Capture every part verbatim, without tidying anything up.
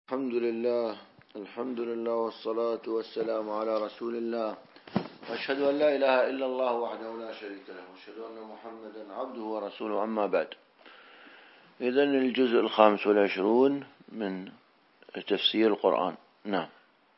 الحمد لله الحمد لله والصلاة والسلام على رسول الله، وأشهد أن لا إله إلا الله وحده لا شريك له، وأشهد أن محمدا عبده ورسوله، أما بعد. إذن الجزء الخامس والعشرون من تفسير القرآن. نعم.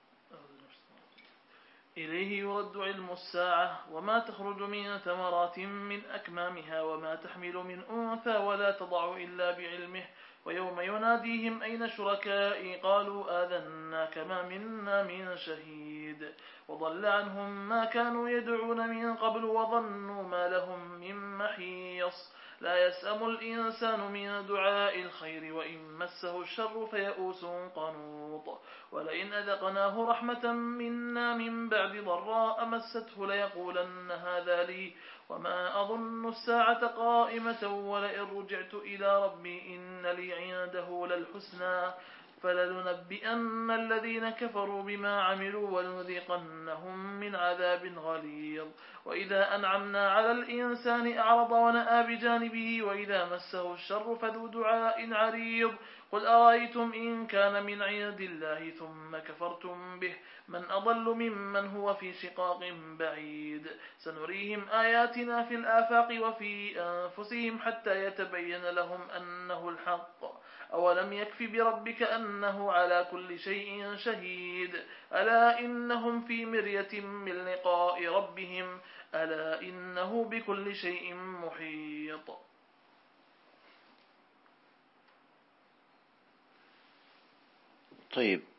إليه يرد علم الساعة وما تخرج من ثمرات من أكمامها وما تحمل من أنثى ولا تضع إلا بعلمه، ويوم يناديهم أين شركائي قالوا آذناك ما منا من شهيد، وضل عنهم ما كانوا يدعون من قبل وظنوا ما لهم من محيص. لا يسأم الإنسان من دعاء الخير وإن مسه الشر فيئوس قنوط، ولئن أذقناه رحمة منا من بعد ضراء مسته ليقولن هذا لي وما أظن الساعة قائمة ولئن رجعت إلى ربي إن لي عنده للحسنى فلننبئن الذين كفروا بما عملوا ولنذيقنهم من عذاب غليظ. وإذا أنعمنا على الإنسان أعرض ونأى بجانبه وإذا مسه الشر فذو دعاء عريض. قل أرأيتم إن كان من عند الله ثم كفرتم به من أضل ممن هو في شقاق بعيد. سنريهم آياتنا في الآفاق وفي أنفسهم حتى يتبين لهم أنه الحق. أولم يكف بربك أنه على كل شيء شهيد. ألا إنهم في مرية من لقاء ربهم ألا إنه بكل شيء محيط. طيب.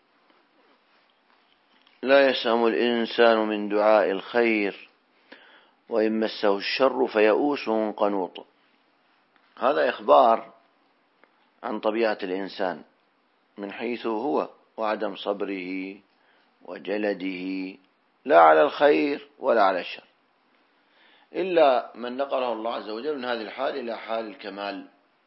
لا يسأم الإنسان من دعاء الخير وإن مسه الشر فيئوس قنوط. هذا إخبار عن طبيعة الإنسان من حيث هو وعدم صبره وجلده، لا على الخير ولا على الشر، إلا من نقله الله عز وجل من هذه الحال إلى حال الكمال.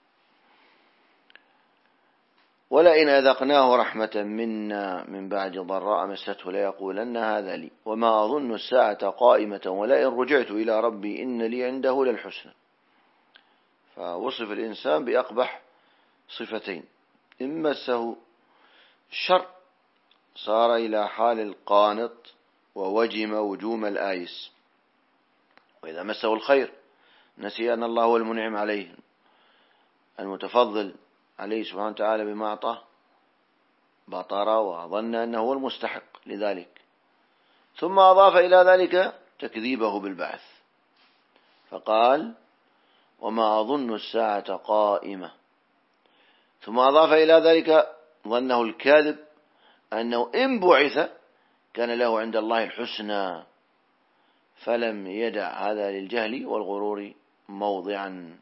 ولئن أذقناه رحمة منا من بعد ضراء مسته ليقولن هذا لي وما أظن الساعة قائمة ولئن رجعت إلى ربي إن لي عنده للحسنى. فوصف الإنسان بأقبح صفتين: إن مسه الشر صار إلى حال القانط ووجم وجوم الآيس، وإذا مسه الخير نسي أن الله هو المنعم عليه المتفضل عليه سبحانه وتعالى بما أعطاه، بطر وظن أنه هو المستحق لذلك، ثم أضاف إلى ذلك تكذيبه بالبعث فقال وما أظن الساعة قائمة، ثم أضاف إلى ذلك ظنه الكاذب أنه إن بعث كان له عند الله الحسنى، فلم يدع هذا للجهل والغرور موضعا.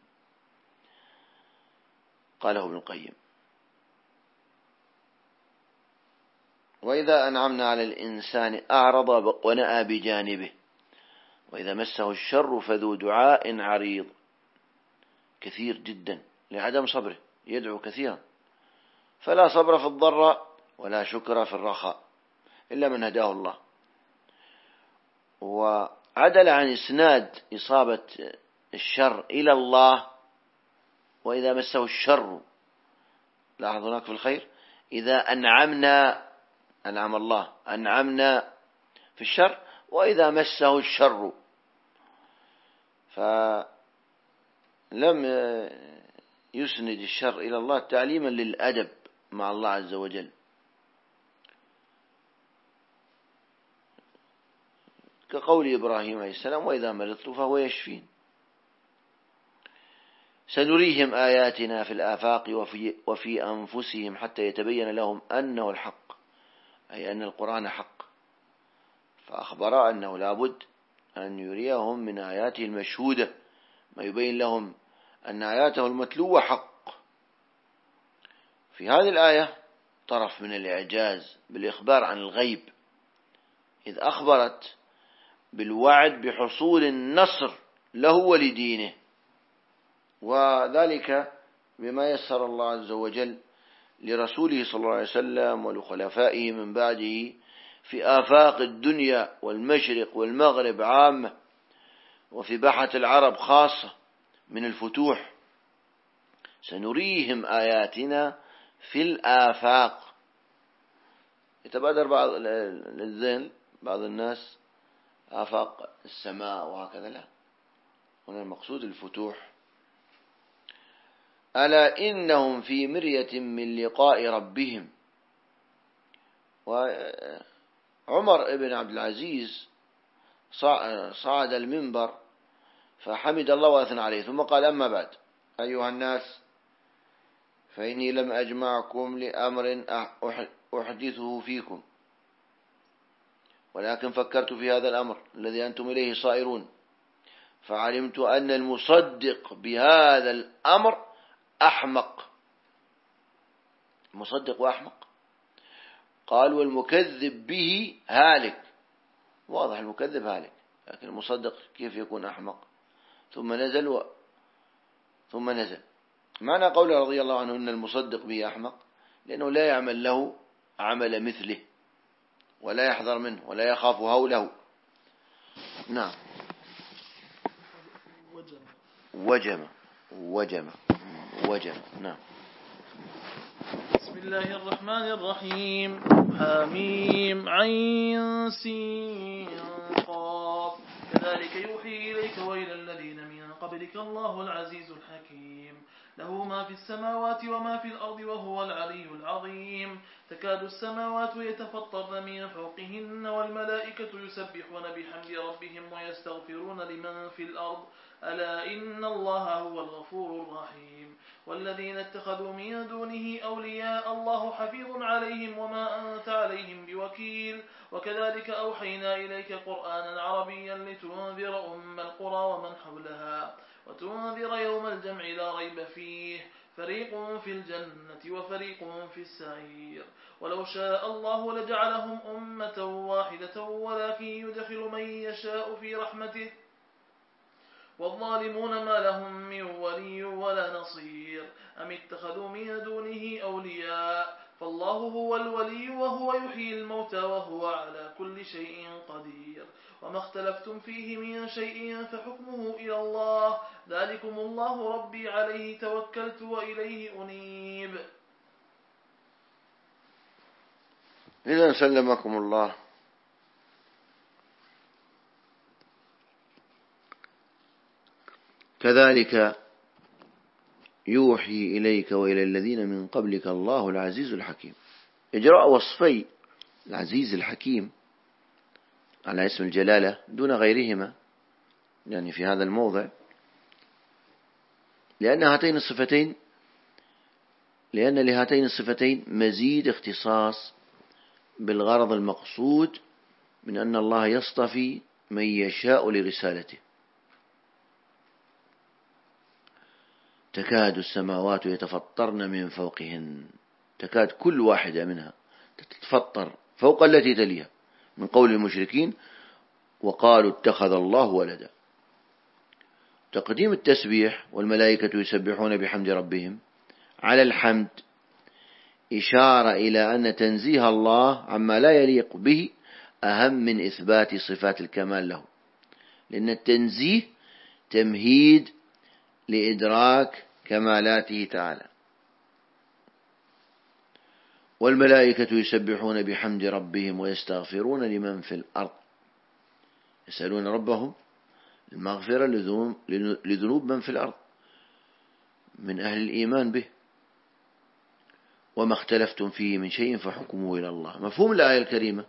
قاله ابن القيم: وإذا أنعمنا على الإنسان أعرض ونأى بجانبه وإذا مسه الشر فذو دعاء عريض. كثير جدا لعدم صبره، يدعو كثيرا، فلا صبر في الضراء ولا شكر في الرخاء إلا من هداه الله. وعدل عن إسناد إصابة الشر إلى الله. وإذا مسه الشر، لاحظ هناك في الخير إذا أنعمنا، أنعم الله، أنعمنا في الشر، وإذا مسه الشر، فلم يسند الشر إلى الله تعليما للأدب مع الله عز وجل. كقول إبراهيم عليه السلام: وإذا مرضت فهو يشفين. سنريهم آياتنا في الآفاق وفي, وفي أنفسهم حتى يتبين لهم أنه الحق، أي أن القرآن حق، فأخبر أنه لابد أن يريهم من آياته المشهودة ما يبين لهم أن آياته المتلوة حق. في هذه الآية طرف من الإعجاز بالإخبار عن الغيب، إذ أخبرت بالوعد بحصول النصر له ولدينه، وذلك بما يسر الله عز وجل لرسوله صلى الله عليه وسلم ولخلفائه من بعده في آفاق الدنيا والمشرق والمغرب عامة، وفي باحة العرب خاصة من الفتوح. سنريهم آياتنا في الآفاق يتبادر بعض للذهن بعض الناس آفاق السماء وهكذا، لا، هنا المقصود الفتوح. ألا إنهم في مرية من لقاء ربهم. وعمر بن عبد العزيز صعد المنبر فحمد الله وأثنى عليه، ثم قال: أما بعد أيها الناس، فإني لم أجمعكم لأمر أحدثه فيكم، ولكن فكرت في هذا الأمر الذي أنتم إليه صائرون، فعلمت أن المصدق بهذا الأمر أحمق. مصدق وأحمق. قال: والمكذب به هالك. واضح المكذب هالك، لكن المصدق كيف يكون أحمق؟ ثم نزل و... ثم نزل. معنى قوله رضي الله عنه أن المصدق به أحمق لأنه لا يعمل له عمل مثله، ولا يحذر منه، ولا يخاف هوله. نعم. وجم وجم وجم. نعم. بسم الله الرحمن الرحيم. حميم عين سين قاف. كذلك يوحي إليك وإلى الذين من قبلك الله العزيز الحكيم، له ما في السماوات وما في الأرض وهو العلي العظيم. تكاد السماوات يتفطرن من فوقهن والملائكة يسبحون بحمد ربهم ويستغفرون لمن في الأرض، ألا إن الله هو الغفور الرحيم. والذين اتخذوا من دونه أولياء الله حفيظ عليهم وما أنت عليهم بوكيل. وكذلك أوحينا إليك قرآنا عربيا لتنذر أم القرى ومن حولها وتنذر يوم الجمع لا ريب فيه، فريق في الجنة وفريق في السعير. ولو شاء الله لجعلهم أمة واحدة ولكن يدخل من يشاء في رحمته، والظالمون ما لهم من ولي ولا نصير. أم اتخذوا من دونه أولياء، فالله هو الولي وهو يحيي الموتى وهو على كل شيء قدير. وما اختلفتم فيه من شيء فحكمه إلى الله، ذلكم الله ربي عليه توكلت وإليه أنيب. إذا سلمكم الله. كذلك يوحي إليك وإلى الذين من قبلك الله العزيز الحكيم. إجراء وصفي العزيز الحكيم على اسم الجلالة دون غيرهما يعني في هذا الموضع، لأن هاتين الصفتين لأن لهاتين الصفتين مزيد اختصاص بالغرض المقصود من أن الله يصطفي من يشاء لرسالته. تكاد السماوات يتفطرن من فوقهن، تكاد كل واحدة منها تتفطر فوق التي تليها، من قول المشركين وقالوا اتخذ الله ولدا. تقديم التسبيح والملائكة يسبحون بحمد ربهم على الحمد إشارة إلى أن تنزيه الله عما لا يليق به أهم من إثبات صفات الكمال له، لأن التنزيه تمهيد لإدراك كمالاته تعالى. والملائكة يسبحون بحمد ربهم ويستغفرون لمن في الأرض، يسألون ربهم المغفرة لذنوب من في الأرض من أهل الإيمان به. وما اختلفتم فيه من شيء فحكمه إلى الله. مفهوم الآية الكريمة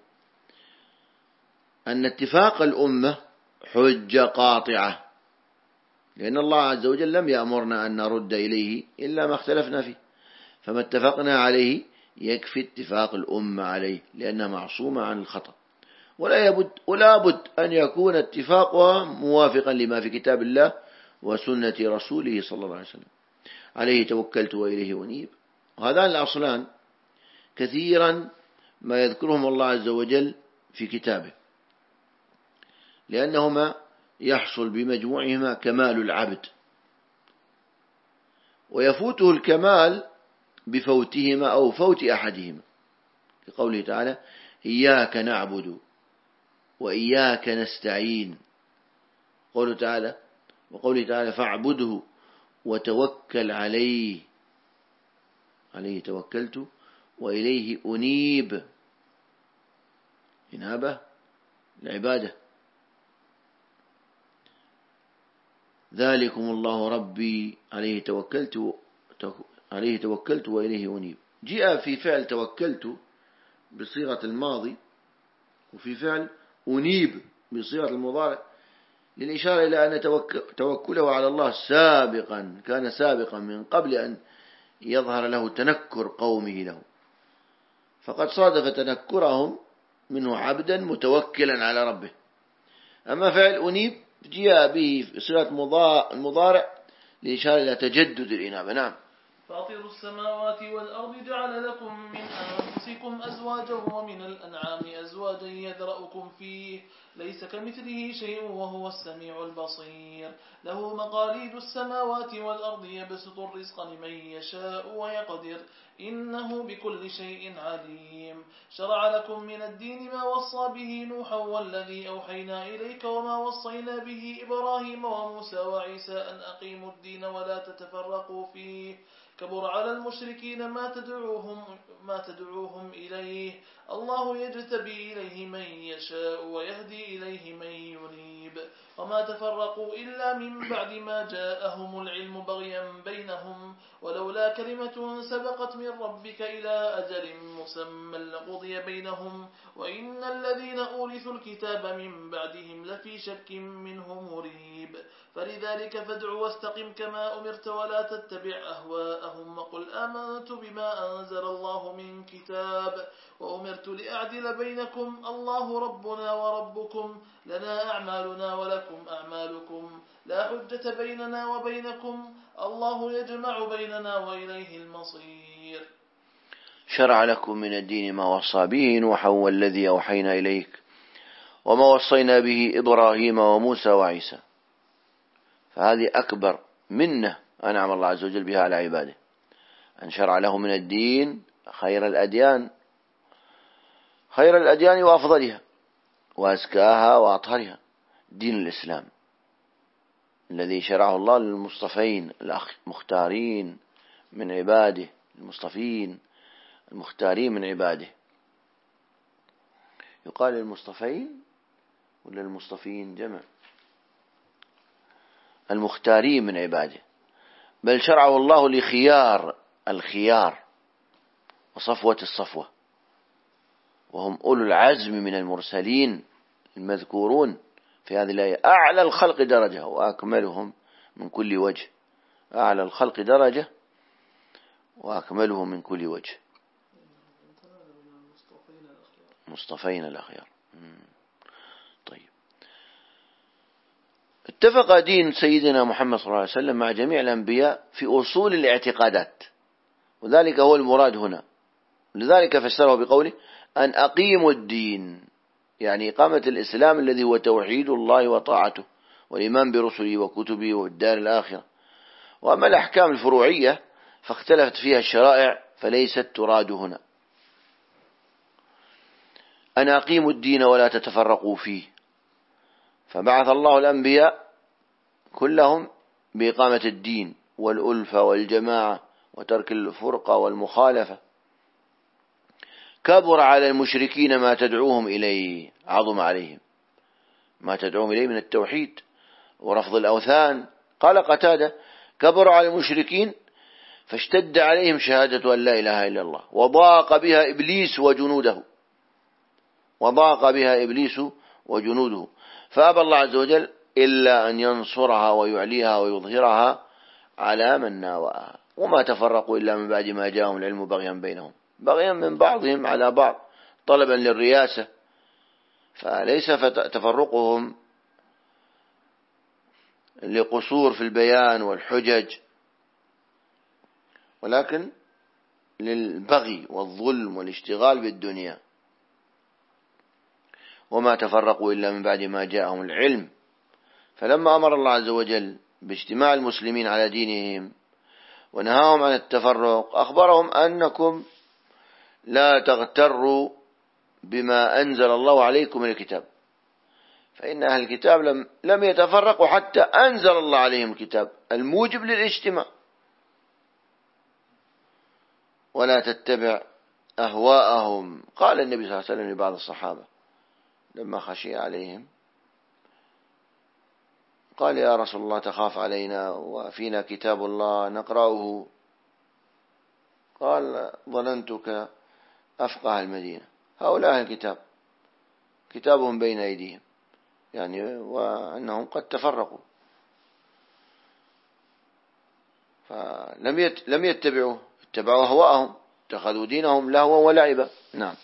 أن اتفاق الأمة حجة قاطعة، لأن الله عز وجل لم يأمرنا أن نرد إليه إلا ما اختلفنا فيه، فما اتفقنا عليه يكفي اتفاق الأمة عليه لأنها معصومة عن الخطأ. ولا يبد ولا بد أن يكون اتفاقها موافقا لما في كتاب الله وسنة رسوله صلى الله عليه وسلم. عليه توكلت وإليه أنيب. وهذان الأصلان كثيرا ما يذكرهم الله عز وجل في كتابه، لأنهما يحصل بمجموعهما كمال العبد، ويفوته الكمال بفوتهما أو فوت أحدهما، في قوله تعالى إياك نعبد وإياك نستعين. قوله تعالى وقوله تعالى فاعبده وتوكل عليه، عليه توكلت وإليه أنيب. إنابة العبادة. ذلكم الله ربي عليه توكلت عليه توكلت وإليه أنيب. جاء في فعل توكلت بصيغة الماضي، وفي فعل أنيب بصيغة المضارع، للإشارة إلى أن توكله على الله سابقا كان سابقا من قبل أن يظهر له تنكر قومه له، فقد صادف تنكرهم منه عبدا متوكلا على ربه. أما فعل أنيب جاء به صيغة المضارع لإشارة إلى تجدد الإنابة. نعم. فاطر السماوات والأرض جعل لكم من أنفسكم أزواجا ومن الأنعام أزواجا يذرأكم فيه ليس كمثله شيء وهو السميع البصير. له مقاليد السماوات والأرض يبسط الرزق لمن يشاء ويقدر إنه بكل شيء عليم. شرع لكم من الدين ما وصى به نوحا والذي أوحينا إليك وما وصينا به إبراهيم وموسى وعيسى أن أقيموا الدين ولا تتفرقوا فيه كبر على المشركين ما تدعوهم, ما تدعوهم إليه الله يجتبي إليه من يشاء ويهدي إليه من ينيب. وما تفرقوا إلا من بعد ما جاءهم العلم بغيا بينهم ولولا كلمة سبقت من ربك إلى أجل مسمى لقضي بينهم وإن الذين أورثوا الكتاب من بعدهم لفي شك منه مريب. فلذلك فادع واستقم كما أمرت ولا تتبع أهواءهم وقل آمنت بما أنزل الله من كتاب وأمرت لأعدل بينكم الله ربنا وربكم لنا أعمالنا ولكم أعمالكم لا حجة بيننا وبينكم الله يجمع بيننا وإليه المصير. شرع لكم من الدين ما وصى به نوحا والذي أوحينا إليك وما وصينا به إبراهيم وموسى وعيسى. فهذه أكبر منة أنعم الله عز وجل بها على عباده، أن شرع له من الدين خير الأديان خير الأديان وأفضلها وأزكاها وأطهرها، دين الإسلام الذي شرعه الله للمصطفين المختارين من عباده، المصطفين المختارين من عباده. يقال المصطفين ولا المصطفين جمع؟ المختارين من عباده، بل شرعه الله لخيار الخيار وصفوة الصفوة، وهم أولو العزم من المرسلين المذكورون في هذه الآية، أعلى الخلق درجة وأكملهم من كل وجه، أعلى الخلق درجة وأكملهم من كل وجه، مصطفين الأخيار. طيب، اتفق دين سيدنا محمد صلى الله عليه وسلم مع جميع الأنبياء في أصول الاعتقادات، وذلك هو المراد هنا. لذلك فسره بقوله أن أقيموا الدين، يعني إقامة الإسلام الذي هو توحيد الله وطاعته والإيمان برسله وكتبه والدار الآخرة. وأما الأحكام الفروعية فاختلفت فيها الشرائع فليست تراد هنا. أن أقيموا الدين ولا تتفرقوا فيه، فبعث الله الأنبياء كلهم بإقامة الدين والألفة والجماعة وترك الفرقة والمخالفة. كبر على المشركين ما تدعوهم إليه، عظم عليهم ما تدعوهم إليه من التوحيد ورفض الأوثان. قال قتادة: كبر على المشركين فاشتد عليهم شهادة أن لا إله إلا الله وضاق بها إبليس وجنوده وضاق بها إبليس وجنوده فأبى الله عز وجل إلا أن ينصرها ويعليها ويظهرها على من ناوأها. وما تفرقوا إلا من بعد ما جاءهم العلم بغيا بينهم، بغيا من بعضهم على بعض طلبا للرياسة، فليس تفرقهم لقصور في البيان والحجج، ولكن للبغي والظلم والاشتغال بالدنيا. وما تفرقوا إلا من بعد ما جاءهم العلم. فلما أمر الله عز وجل باجتماع المسلمين على دينهم ونهاهم عن التفرق أخبرهم أنكم لا تغتروا بما أنزل الله عليكم من الكتاب، فإن أهل الكتاب لم, لم يتفرقوا حتى أنزل الله عليهم الكتاب الموجب للاجتماع. ولا تتبع أهواءهم. قال النبي صلى الله عليه وسلم لبعض الصحابة: لما خشي عليهم قال يا رسول الله تخاف علينا وفينا كتاب الله نقرأه؟ قال ظننتك أفقه المدينة. هؤلاء الكتاب كتابهم بين أيديهم، يعني وأنهم قد تفرقوا فلم لم يتبعوا، اتبعوا هواءهم، اتخذوا دينهم لهوا ولعبا. نعم.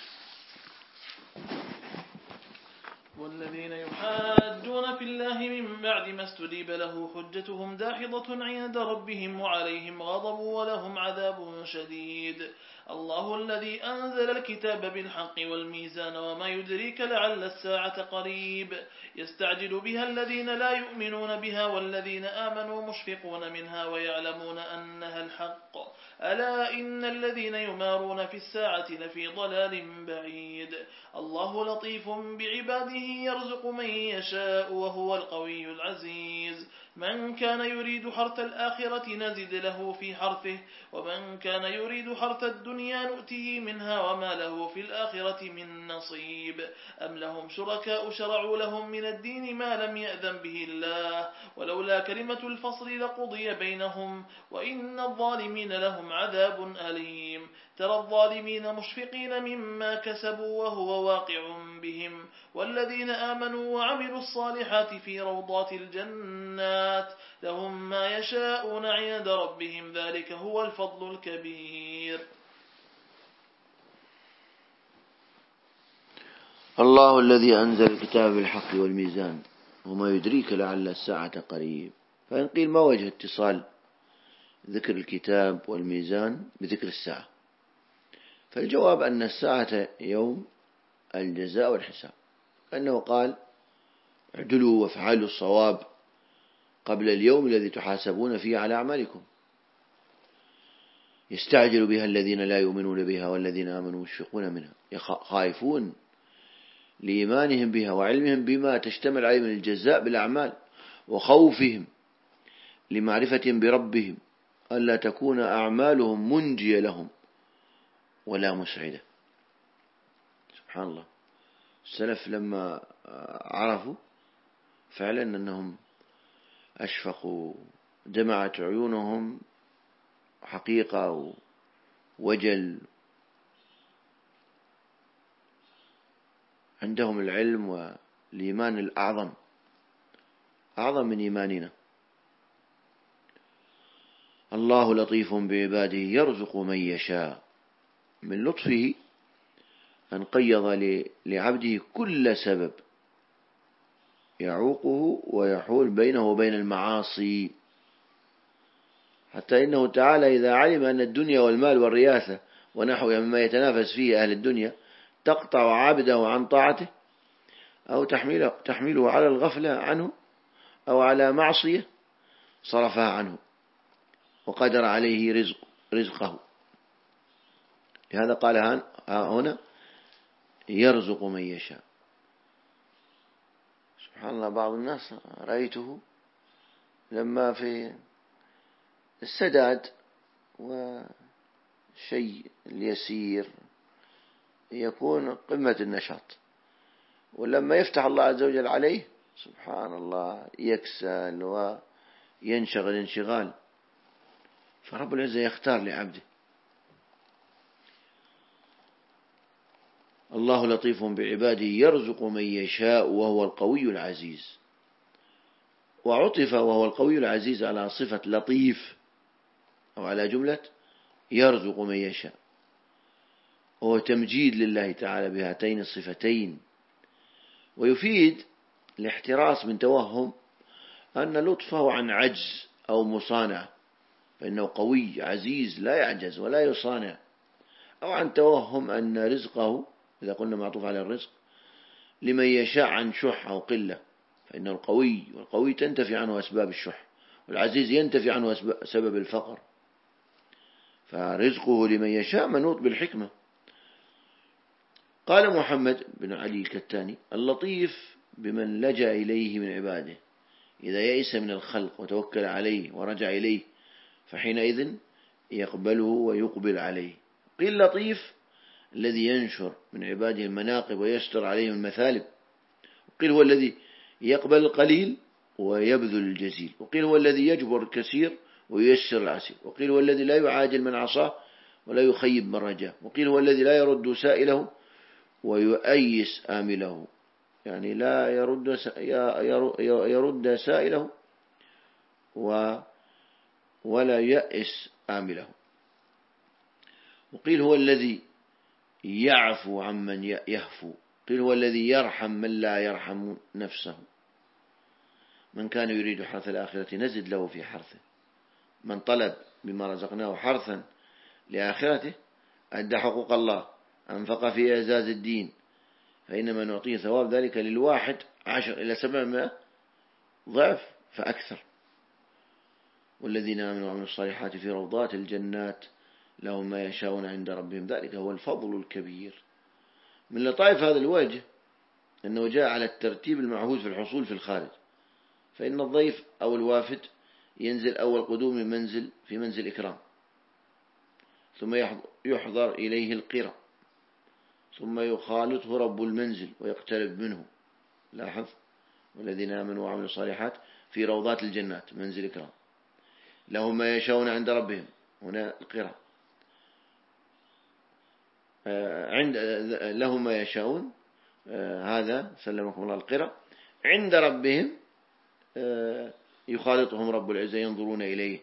والذين يحاجون في الله من بعد ما استجيب له حجتهم داحضة عند ربهم وعليهم غضب ولهم عذاب شديد. الله الذي أنزل الكتاب بالحق والميزان وما يدريك لعل الساعة قريب يستعجل بها الذين لا يؤمنون بها والذين آمنوا مشفقون منها ويعلمون أنها الحق ألا إن الذين يمارون في الساعة لفي ضلال بعيد. الله لطيف بعباده يرزق من يشاء وهو القوي العزيز. من كان يريد حرث الآخرة نزد له في حرثه ومن كان يريد حرث الدنيا نؤته منها وما له في الآخرة من نصيب. أم لهم شركاء شرعوا لهم من الدين ما لم يأذن به الله ولولا كلمة الفصل لقضي بينهم وإن الظالمين لهم عذاب أليم. ترى الظالمين مشفقين مما كسبوا وهو واقع بهم والذين آمنوا وعملوا الصالحات في روضات الجنات لهم ما يشاءون عند ربهم ذلك هو الفضل الكبير. الله الذي أنزل الكتاب بالحق والميزان وما يدريك لعل الساعة قريب. فإن قيل ما وجه اتصال ذكر الكتاب والميزان بذكر الساعة؟ فالجواب أن الساعة يوم الجزاء والحساب، أنه قال اعدلوا وافعلوا الصواب قبل اليوم الذي تحاسبون فيه على أعمالكم. يستعجل بها الذين لا يؤمنون بها والذين آمنوا مشفقون منها، خائفون لإيمانهم بها وعلمهم بما تشتمل عليه من الجزاء بالأعمال وخوفهم لمعرفتهم بربهم ألا تكون أعمالهم منجية لهم ولا مسعدة. سبحان الله، السلف لما عرفوا فعلا أنهم أشفقوا، دمعت عيونهم حقيقة وجل، عندهم العلم والإيمان الأعظم أعظم من إيماننا. الله لطيف بعباده يرزق من يشاء. من لطفه أن قيض لعبده كل سبب يعوقه ويحول بينه وبين المعاصي، حتى إنه تعالى إذا علم أن الدنيا والمال والرياسة ونحوها مما يتنافس فيه أهل الدنيا تقطع عبده عن طاعته أو تحمله, تحمله على الغفلة عنه أو على معصية صرفها عنه وقدر عليه رزق رزقه. لهذا قال هنا يرزق من يشاء. سبحان الله، بعض الناس رأيته لما في السداد وشيء اليسير يكون قمة النشاط، ولما يفتح الله عز وجل عليه سبحان الله يكسل وينشغل انشغال. فرب العزة يختار لعبده. الله لطيف بعباده يرزق من يشاء وهو القوي العزيز. وعطف وهو القوي العزيز على صفة لطيف أو على جملة يرزق من يشاء، وهو تمجيد لله تعالى بهاتين الصفتين، ويفيد الاحتراس من توهم أن لطفه عن عجز أو مصانع، فإنه قوي عزيز لا يعجز ولا يصانع، أو عن توهم أن رزقه إذا قلنا معطوف على الرزق لمن يشاء عن شح أو قلة، فإنه القوي، والقوي تنتفي عنه أسباب الشح، والعزيز ينتفي عنه سبب الفقر، فرزقه لمن يشاء منوط بالحكمة. قال محمد بن علي الكتاني اللطيف بمن لجأ إليه من عباده إذا يئس من الخلق وتوكل عليه ورجع إليه فحينئذ يقبله ويقبل عليه. قيل لطيف الذي ينشر من عباده المناقب ويستر عليهم المثالب. وقيل هو الذي يقبل القليل ويبذل الجزيل. وقيل هو الذي يجبر الكثير وييسر العسير. وقيل هو الذي لا يعاجل من عصاه ولا يخيب من رجاه. وقيل هو الذي لا يرد سائله ويؤيس آمله، يعني لا يرد يرد سائله ولا يأس آمله. وقيل هو الذي يعفو عمن يهفو. قيل هو الذي يرحم من لا يرحم نفسه. من كان يريد حرث الآخرة نزد له في حرثه. من طلب بما رزقناه حرثا لآخرته أدى حقوق الله، أنفق في إعزاز الدين، فإنما نعطيه ثواب ذلك للواحد عشر إلى سبعمائة ضعف فأكثر. والذين آمنوا وعملوا الصالحات في روضات الجنات لهم ما يشاءون عند ربهم ذلك هو الفضل الكبير. من لطائف هذا الوجه أنه جاء على الترتيب المعهود في الحصول في الخارج، فإن الضيف أو الوافد ينزل أول قدوم من منزل في منزل إكرام، ثم يحضر إليه القرى، ثم يخالطه رب المنزل ويقترب منه. لاحظ: والذين آمنوا وعملوا الصالحات في روضات الجنات منزل إكرام لهم ما يشاءون عند ربهم، هنا القرى عند لهم ما يشاءون، هذا سلمكم الله القرى عند ربهم يخالطهم رب العزة ينظرون إليه،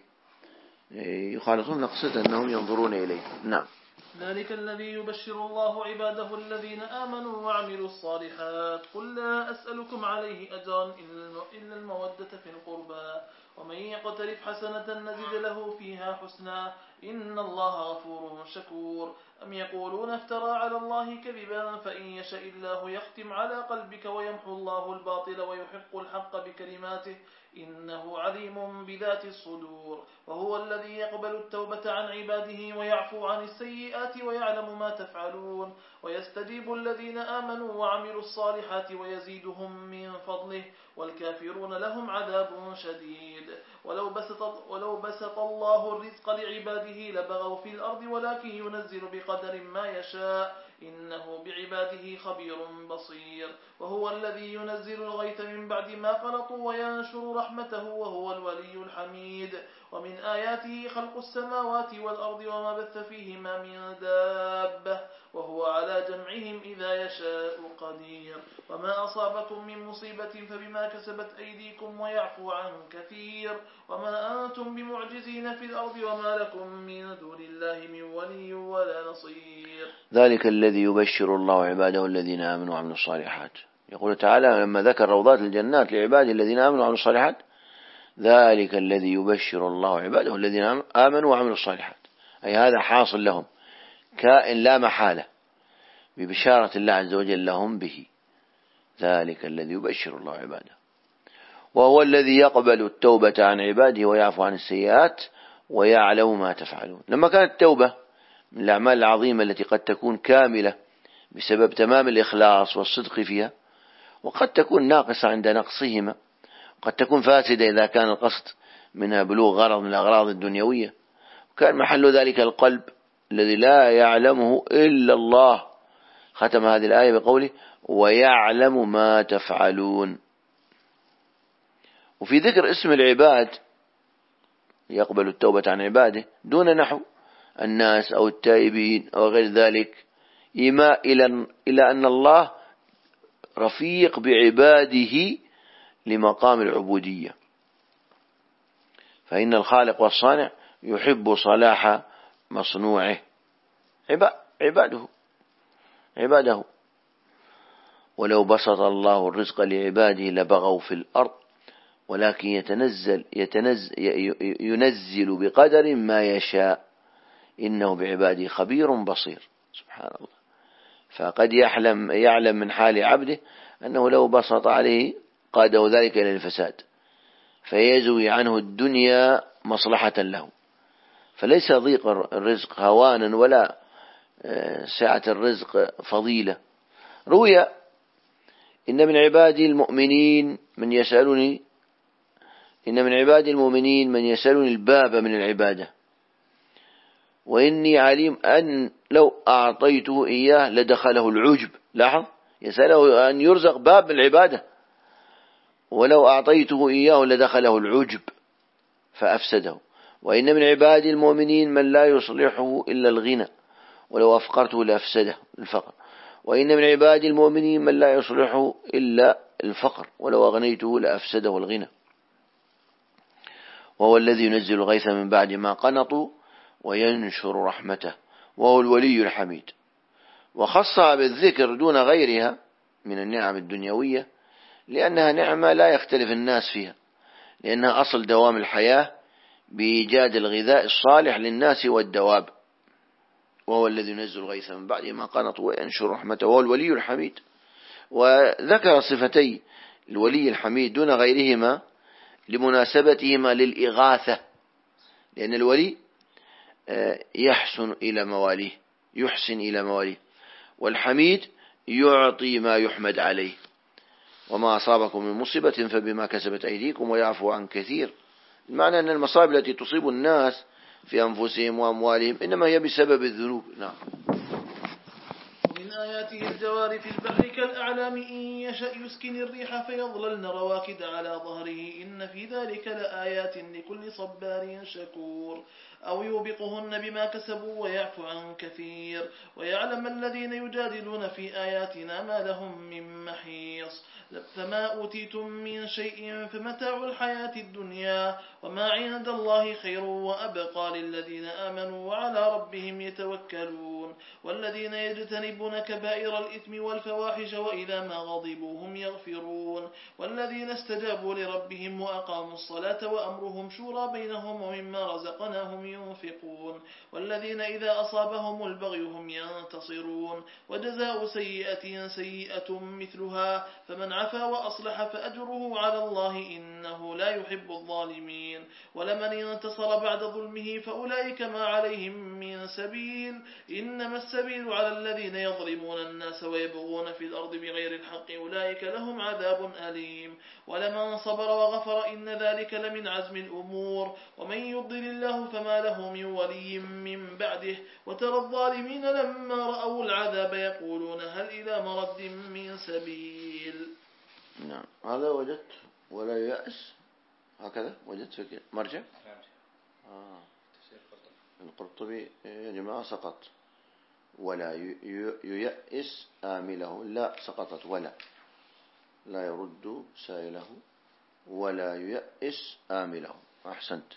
يخالطون نقصد أنهم ينظرون إليه. نعم. ذلك الذي يبشر الله عباده الذين آمنوا وعملوا الصالحات قل لا أسألكم عليه أجرا إلا المودة في القربى ومن يقترف حسنة نزد له فيها حسنا إن الله غفور شكور. أم يقولون افترى على الله كذبا فإن يشاء الله يختم على قلبك ويمحو الله الباطل ويحق الحق بكلماته إنه عليم بذات الصدور. وهو الذي يقبل التوبة عن عباده ويعفو عن السيئات ويعلم ما تفعلون ويستجيب الذين آمنوا وعملوا الصالحات ويزيدهم من فضله والكافرون لهم عذاب شديد. ولو بسط, ولو بسط الله الرزق لعباده لبغوا في الأرض ولكن ينزل بقدر ما يشاء إنه بعباده خبير بصير. وهو الذي ينزل الغيث من بعد ما قنطوا وينشر رحمته وهو الولي الحميد. ومن آياته خلق السماوات والأرض وما بث فيهما من دابة وهو على جمعهم إذا يشاء قدير. وما أصابكم من مصيبة فبما كسبت أيديكم ويعفو عن كثير وما أنتم بمعجزين في الأرض وما لكم من دون الله من ولي ولا نصير. ذلك الذي يبشر الله عباده الذين آمنوا وعملوا الصالحات. يقول تعالى لما ذكر روضات الجنات لعباده الذين آمنوا وعملوا الصالحات ذلك الذي يبشر الله عباده الذين آمنوا وعملوا الصالحات، أي هذا حاصل لهم كائن لا محالة ببشارة الله عز وجل لهم به. ذلك الذي يبشر الله عباده. وهو الذي يقبل التوبة عن عباده ويعفو عن السيئات ويعلم ما تفعلون. لما كانت التوبة من الأعمال العظيمة التي قد تكون كاملة بسبب تمام الإخلاص والصدق فيها، وقد تكون ناقصة عند نقصهما، قد تكون فاسدة إذا كان القصد منها بلوغ غرض من الأغراض الدنيوية، وكان محل ذلك القلب الذي لا يعلمه إلا الله. ختم هذه الآية بقوله ويعلم ما تفعلون. وفي ذكر اسم العباد يقبل التوبة عن عباده دون نحو الناس أو التائبين أو غير ذلك، إيماء إلى أن الله رفيق بعباده لمقام العبودية، فإن الخالق والصانع يحب صلاح مصنوعه عباده عباده ولو بسط الله الرزق لعباده لبغوا في الأرض ولكن يتنزل, يتنزل ينزل بقدر ما يشاء إنه بعباده خبير بصير. سبحان الله. فقد يعلم, يعلم من حال عبده أنه لو بسط عليه قاده ذلك إلى الفساد فيزوي عنه الدنيا مصلحة له. فليس ضيق الرزق هوانا ولا سعة الرزق فضيلة. روي إن من عبادي المؤمنين من يسألني إن من عبادي المؤمنين من يسألني الباب من العبادة وإني عليم أن لو أعطيته إياه لدخله العجب. لاحظ، يسأله أن يرزق باب العبادة، ولو أعطيته إياه لدخله العجب فأفسده. وإن من عباد المؤمنين من لا يصلحه إلا الغنى، ولو أفقرته لأفسده الفقر. وإن من عباد المؤمنين من لا يصلحه إلا الفقر، ولو أغنيته لأفسده الغنى. وهو الذي ينزل الغيث من بعد ما قنطوا وينشر رحمته، وهو الولي الحميد. وخصها بالذكر دون غيرها من النعم الدنيوية، لأنها نعمة لا يختلف الناس فيها، لأنها أصل دوام الحياة بإيجاد الغذاء الصالح للناس والدواب. وهو الذي ينزل الغيث من بعد ما قنطوا وينشر رحمته، وهو الولي الحميد. وذكر صفتي الولي الحميد دون غيرهما لمناسبتهما للإغاثة، لأن الولي يحسن إلى مواليه، يحسن إلى مواليه، والحميد يعطي ما يحمد عليه. وما أصابكم من مصيبة فبما كسبت أيديكم ويعفو عن كثير. المعنى أن المصائب التي تصيب الناس في أنفسهم وأموالهم إنما هي بسبب الذنوب. نعم. ومن آياته الجوار في البحر كالأعلام إن يشأ يسكن الريح فيظللن رواكد على ظهره إن في ذلك لآيات لكل صبار شكور. أو يوبقهن بما كسبوا ويعفو عن كثير. ويعلم الذين يجادلون في آياتنا ما لهم من محيص. فما أوتيتم من شيء فمتاع الحياة الدنيا وما عند الله خير وأبقى للذين آمنوا وعلى ربهم يتوكلون. والذين يجتنبون كبائر الإثم والفواحش وإذا ما غضبوا هم يغفرون. والذين استجابوا لربهم وأقاموا الصلاة وأمرهم شورى بينهم ومما رزقناهم ينفقون. والذين إذا أصابهم البغي هم ينتصرون. وجزاء سيئة سيئة مثلها فمن عفا وأصلح فأجره على الله إنه لا يحب الظالمين. ولمن انتصر بعد ظلمه فأولئك ما عليهم من سبيل إنما السبيل على الذين يظلمون الناس ويبغون في الأرض بغير الحق أولئك لهم عذاب أليم. ولمن صبر وغفر إن ذلك لمن عزم الأمور. ومن يضلل الله فما له من ولي من بعده. وترى الظالمين لما رأوا العذاب يقولون هل إلى مرد من سبيل. نعم، هذا وجدت ولا يأس، هكذا وجدت في مرجع. آه. القرطبي يا جماعة سقط، ولا ييأس آمله، لا سقطت، ولا لا يرد سائله ولا ييأس آمله. أحسنت.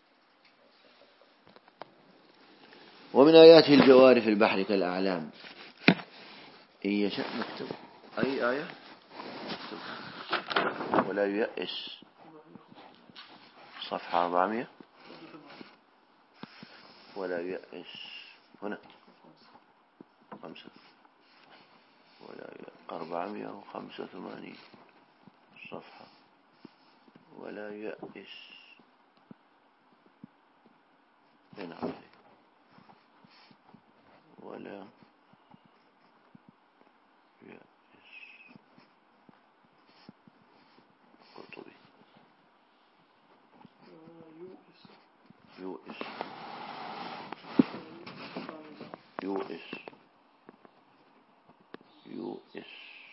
ومن آياته الجوار في البحر كالأعلام إن يشاء نكتب أي آية ولا ييأس، صفحة أربعمائة. ولا ييأس هنا خمسة، ولا أربعمائة وخمسة وثمانين صفحة. ولا ييأس هنا، ولا ييأس قرطبي يوئس يوئس يوئس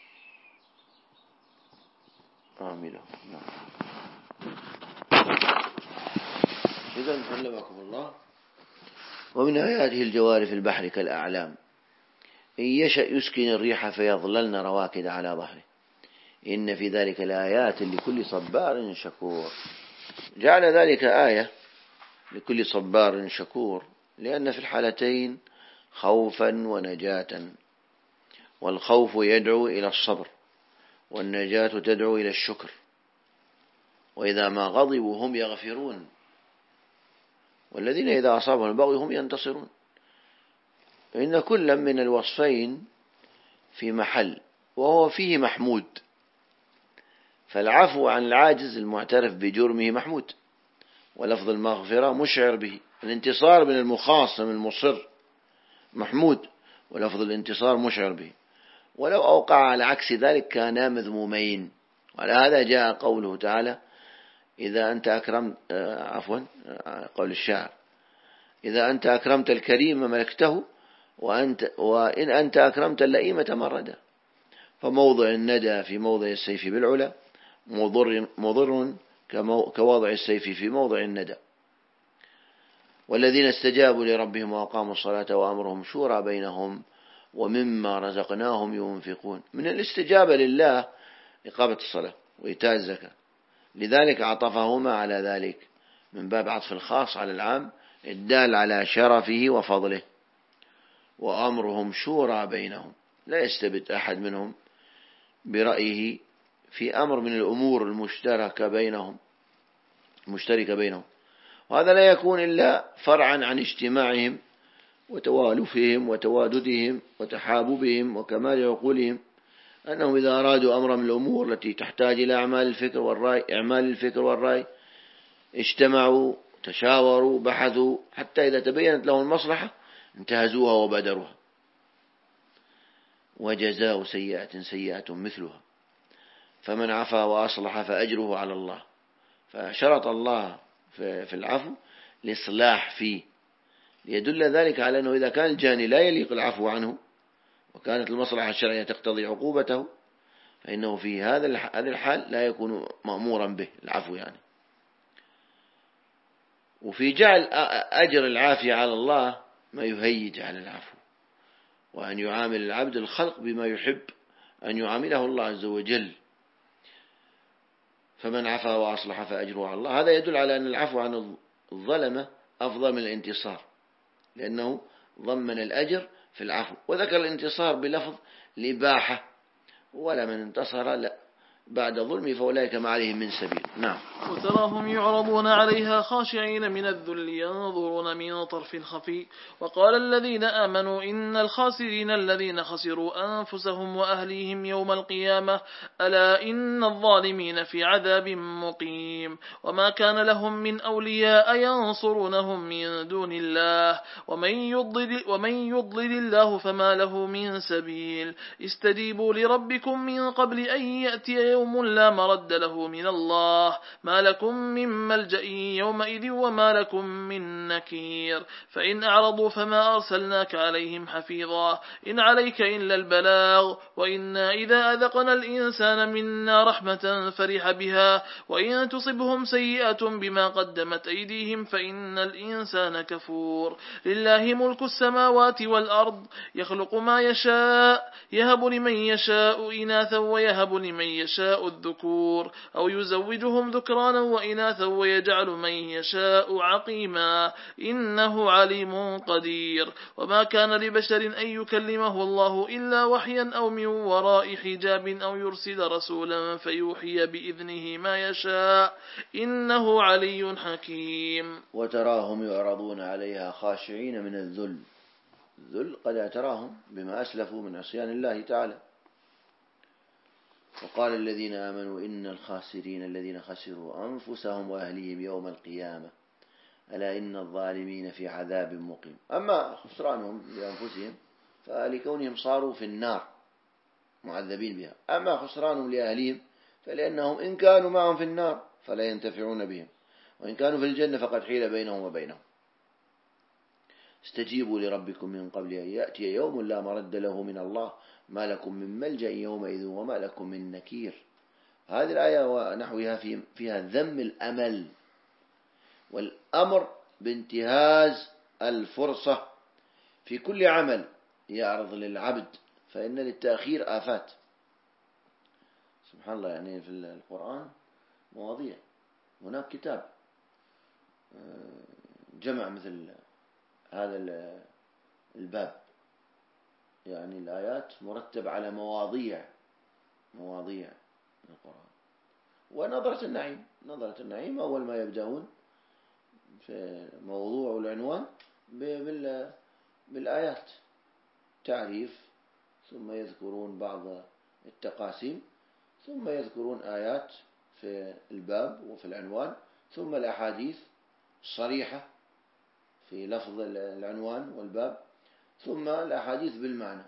آمله. نعم. إذن علمكم الله. ومن آياته الجوار في البحر كالأعلام إن يشأ يسكن الريح فيظللن رواكد على ظهره إن في ذلك لآيات لكل صبار شكور. جعل ذلك آية لكل صبار شكور لأن في الحالتين خوفا ونجاة، والخوف يدعو إلى الصبر والنجاة تدعو إلى الشكر. وإذا ما غضبوا هم يغفرون، والذين إذا أصابهم البغي هم ينتصرون. إن كل من الوصفين في محل وهو فيه محمود. فالعفو عن العاجز المعترف بجرمه محمود، ولفظ المغفرة مشعر به. الانتصار من المخاصم المصر محمود، ولفظ الانتصار مشعر به. ولو أوقع على عكس ذلك كانا مذمومين. وعلى هذا جاء قوله تعالى إذا أنت أكرمت عفوا قول الشاعر إذا أنت أكرمت الكريم ملكته وأنت وإن أنت أكرمت اللئيم تمردا. فموضع الندى في موضع السيف بالعلا مضر, مضر كوضع السيف في موضع الندى. والذين استجابوا لربهم وأقاموا الصلاة وأمرهم شورى بينهم ومما رزقناهم ينفقون. من الاستجابة لله إقامة الصلاة وإيتاء الزكاة، لذلك عطفهما على ذلك من باب عطف الخاص على العام الدال على شرفه وفضله. وأمرهم شورى بينهم، لا يستبد أحد منهم برأيه في أمر من الأمور المشتركة بينهم المشتركة بينهم، وهذا لا يكون إلا فرعا عن اجتماعهم وتوالفهم وتواددهم وتحاببهم وكمال عقولهم، أنهم إذا أرادوا أمرا من الأمور التي تحتاج إلى أعمال الفكر والرأي إعمال الفكر والرأي اجتمعوا تشاوروا بحثوا حتى إذا تبينت لهم المصلحة انتهزوها وبادروها. وجزاء سيئة سيئة مثلها فمن عفا وأصلح فأجره على الله. فشرط الله في العفو الإصلاح فيه، ليدل ذلك على أنه إذا كان الجاني لا يليق العفو عنه وكانت المصلحة الشرعية تقتضي عقوبته فإنه في هذا الحال لا يكون مأمورا به العفو يعني. وفي جعل أجر العافية على الله ما يهيج على العفو، وأن يعامل العبد الخلق بما يحب أن يعامله الله عز وجل. فمن عفا وأصلح فأجره على الله، هذا يدل على أن العفو عن الظلمة أفضل من الانتصار، لأنه ضمن الأجر في العفو، وذكر الانتصار بلفظ الإباحة، ولا من انتصر لا بعد ظلم فأولئك ما عليهم من سبيل. نعم. وتراهم يعرضون عليها خاشعين من الذل ينظرون من طرف خفي. وقال الذين آمنوا إن الخاسرين الذين خسروا أنفسهم وأهليهم يوم القيامة ألا إن الظالمين في عذاب مقيم. وما كان لهم من أولياء ينصرونهم من دون الله ومن يضلل, ومن يضلل الله فما له من سبيل. استجيبوا لربكم من قبل أن يأتي يوم لا مرد له من الله ما لكم من ملجأ يومئذ وما لكم من نكير. فإن أعرضوا فما أرسلناك عليهم حفيظا إن عليك إلا البلاغ وإنا إذا أذقنا الإنسان منا رحمة فرح بها وإن تصبهم سيئة بما قدمت أيديهم فإن الإنسان كفور. لله ملك السماوات والأرض يخلق ما يشاء يهب لمن يشاء إناثا ويهب لمن يشاء الذكور أو يزوجهم ذكرانا وإناثا ويجعل من يشاء عقيما إنه عليم قدير. وما كان لبشر أن يكلمه الله إلا وحيا أو من وراء حجاب أو يرسل رسولا فيوحي بإذنه ما يشاء إنه علي حكيم. وتراهم يعرضون عليها خاشعين من الذل، الذل قد اعتراهم بما أسلفوا من عصيان الله تعالى. وقال الذين آمنوا إن الخاسرين الذين خسروا أنفسهم وأهليهم يوم القيامة ألا إن الظالمين في عذاب مقيم. أما خسرانهم لأنفسهم فلكونهم صاروا في النار معذبين بها، أما خسرانهم لأهليهم فلأنهم إن كانوا معهم في النار فلا ينتفعون بهم، وإن كانوا في الجنة فقد حيل بينهم وبينهم. استجيبوا لربكم من قبل أن يأتي يوم لا مرد له من الله ما لكم من ملجأ يومئذ وما لكم من نكير. هذه الآية ونحوها فيها ذم الأمل والأمر بانتهاز الفرصة في كل عمل يعرض للعبد، فإن للتأخير آفات. سبحان الله، يعني في القرآن مواضيع، هناك كتاب جمع مثل هذا الباب، يعني الآيات مرتب على مواضيع مواضيع القرآن. ونظرة النعيم، نظرة النعيم أول ما يبدأون في موضوع العنوان بالآيات، تعريف، ثم يذكرون بعض التقاسيم، ثم يذكرون آيات في الباب وفي العنوان، ثم الأحاديث الصريحة في لفظ العنوان والباب، ثم الأحاديث بالمعنى.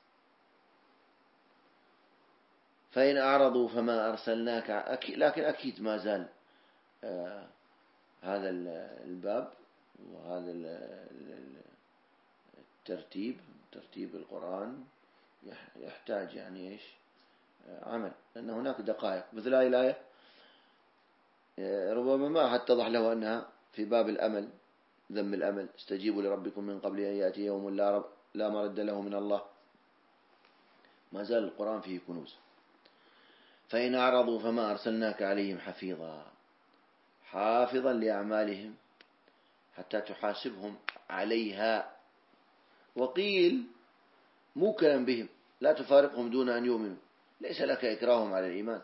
فإن أعرضوا فما أرسلناك أكيد، لكن أكيد ما زال آه هذا الباب وهذا الترتيب ترتيب القرآن يحتاج يعني إيش عمل، لأن هناك دقائق مثل هذه الآية ربما ما اتضح له أنها في باب الأمل، ذم الأمل، استجيبوا لربكم من قبل أن يأتي يوم لا, رب لا مرد له من الله. ما زال القرآن فيه كنوز. فإن أعرضوا فما أرسلناك عليهم حفيظا، حافظا لأعمالهم حتى تحاسبهم عليها. وقيل موكلا بهم لا تفارقهم دون أن يؤمنوا، ليس لك إكراههم على الإيمان.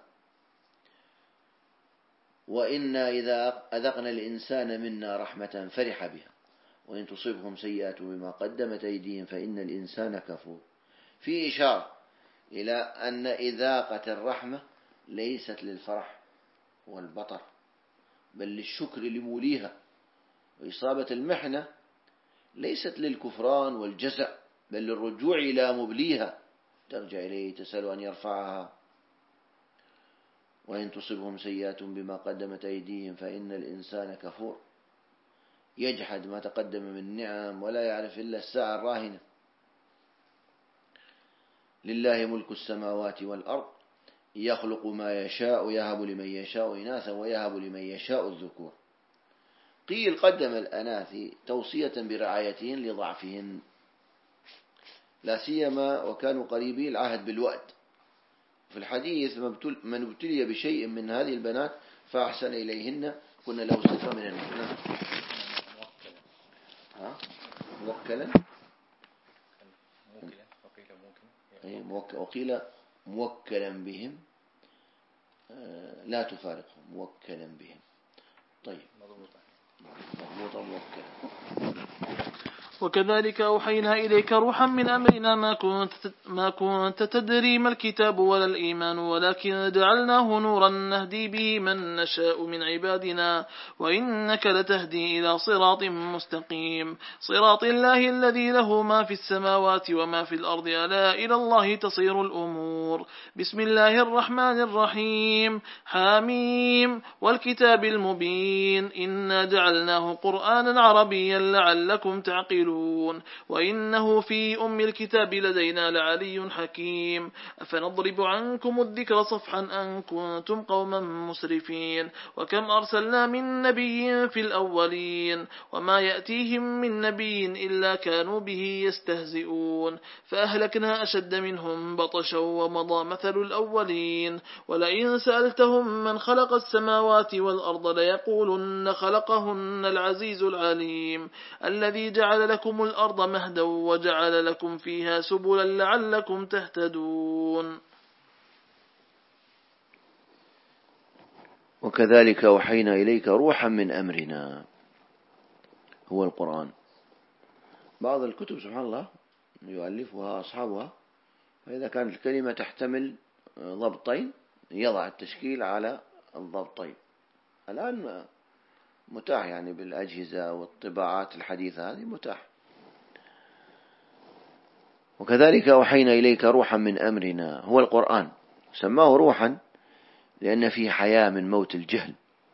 وإنا إذا أذقنا الإنسان منا رحمة فرح بها وإن تصبهم سيئات بما قدمت أيديهم فإن الإنسان كفور. في إشارة إلى أن إذاقة الرحمة ليست للفرح والبطر بل للشكر لموليها، وإصابة المحنة ليست للكفران والجزع بل للرجوع إلى مبليها، ترجع إليه تسأل أن يرفعها. وإن تصبهم سيئات بما قدمت أيديهم فإن الإنسان كفور، يجحد ما تقدم من نعم ولا يعرف إلا الساعة الراهنة. لله ملك السماوات والأرض يخلق ما يشاء يهب لمن يشاء إناثا ويهب لمن يشاء الذكور. قيل قدم الأناث توصية برعايتهن لضعفهن، لا سيما وكانوا قريبي العهد بالوأد. في الحديث من ابتلي بشيء من هذه البنات فأحسن إليهن كنا له صفة من النعمة. موكلا وقيل موكلا بهم لا تفارقهم، موكلا بهم. طيب مضبوطة موكلا. وكذلك أوحينا إليك روحا من أمرنا ما كنت ما كنت تدري ما الكتاب ولا الإيمان ولكن جعلناه نورا نهدي به من نشاء من عبادنا وإنك لتهدي إلى صراط مستقيم صراط الله الذي له ما في السماوات وما في الأرض ألا إلى الله تصير الأمور. بسم الله الرحمن الرحيم. حاميم والكتاب المبين إنا جعلناه قرآنا عربيا لعلكم تعقلون وإنه في أم الكتاب لدينا لعلي حكيم. أفنضرب عنكم الذكر صفحا أن كنتم قوما مسرفين وكم أرسلنا من نبي في الأولين وما يأتيهم من نبي إلا كانوا به يستهزئون فأهلكنا أشد منهم بطشا ومضى مثل الأولين ولئن سألتهم من خلق السماوات والأرض ليقولن خلقهن العزيز العليم الذي جعل لكم الأرض مهدا وجعل لكم فيها سبلا لعلكم تهتدون. وكذلك أوحينا إليك روحا من أمرنا هو القرآن. بعض الكتب سبحان الله يؤلفها أصحابها فإذا كانت الكلمة تحتمل ضبطين يضع التشكيل على الضبطين. الآن متاح يعني بالأجهزة والطباعات الحديثة هذه متاح. وكذلك أوحينا إليك روحا من أمرنا هو القرآن. سماه روحا لأن فيه حياة من موت الجهل.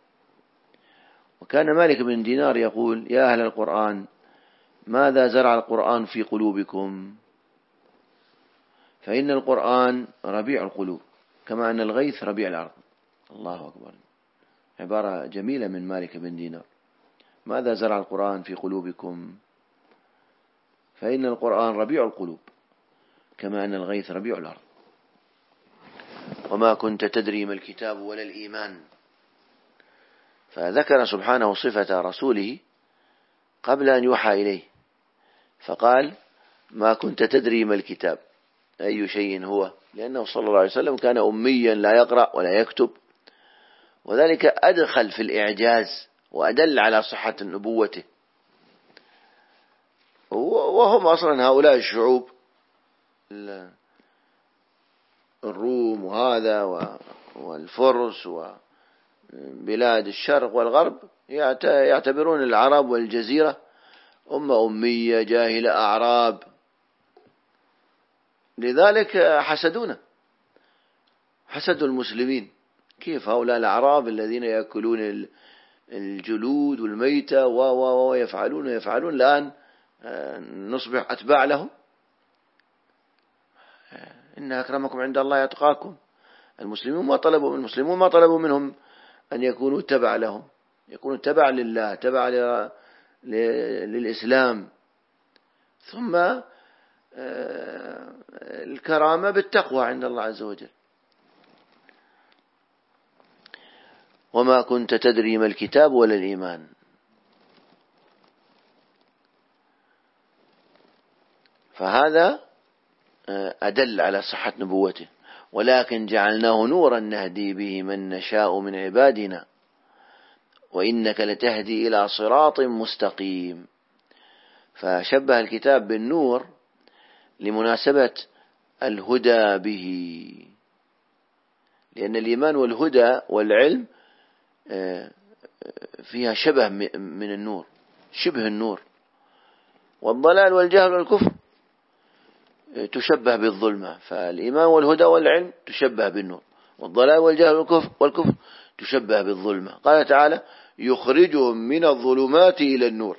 وكان مالك بن دينار يقول يا أهل القرآن ماذا زرع القرآن في قلوبكم؟ فإن القرآن ربيع القلوب كما أن الغيث ربيع الأرض. الله أكبر، عبارة جميلة من مالك بن دينار. ماذا زرع القرآن في قلوبكم؟ فإن القرآن ربيع القلوب كما أن الغيث ربيع الأرض. وما كنت تدري ما الكتاب ولا الإيمان. فذكر سبحانه صفة رسوله قبل أن يوحى إليه فقال ما كنت تدري ما الكتاب، أي شيء هو، لأنه صلى الله عليه وسلم كان أميا لا يقرأ ولا يكتب، وذلك أدخل في الإعجاز وأدل على صحة نبوته. وهم أصلا هؤلاء الشعوب الروم وهذا والفرس وبلاد الشرق والغرب يعتبرون العرب والجزيرة أمة أمية جاهلة أعراب، لذلك حسدونا، حسدوا المسلمين. كيف هؤلاء الأعراب الذين يأكلون الجلود والميتة ويفعلون ويفعلون الآن نصبح أتباع لهم؟ إن أكرمكم عند الله أتقاكم. المسلمون ما طلبوا المسلمون ما طلبوا منهم أن يكونوا تبع لهم، يكونوا تبع لله، تبع للإسلام. ثم الكرامة بالتقوى عند الله عز وجل. وما كنت تدري ما الكتاب ولا الإيمان. فهذا أدل على صحة نبوته. ولكن جعلناه نورا نهدي به من نشاء من عبادنا وإنك لتهدي إلى صراط مستقيم. فشبه الكتاب بالنور لمناسبة الهدى به، لأن الإيمان والهدى والعلم فيها شبه من النور، شبه النور. والضلال والجهل والكفر تشبه بالظلمة. فالإيمان والهدى والعلم تشبه بالنور، والضلال والجهل والكفر والكفر تشبه بالظلمة. قال تعالى: يخرجهم من الظلمات إلى النور.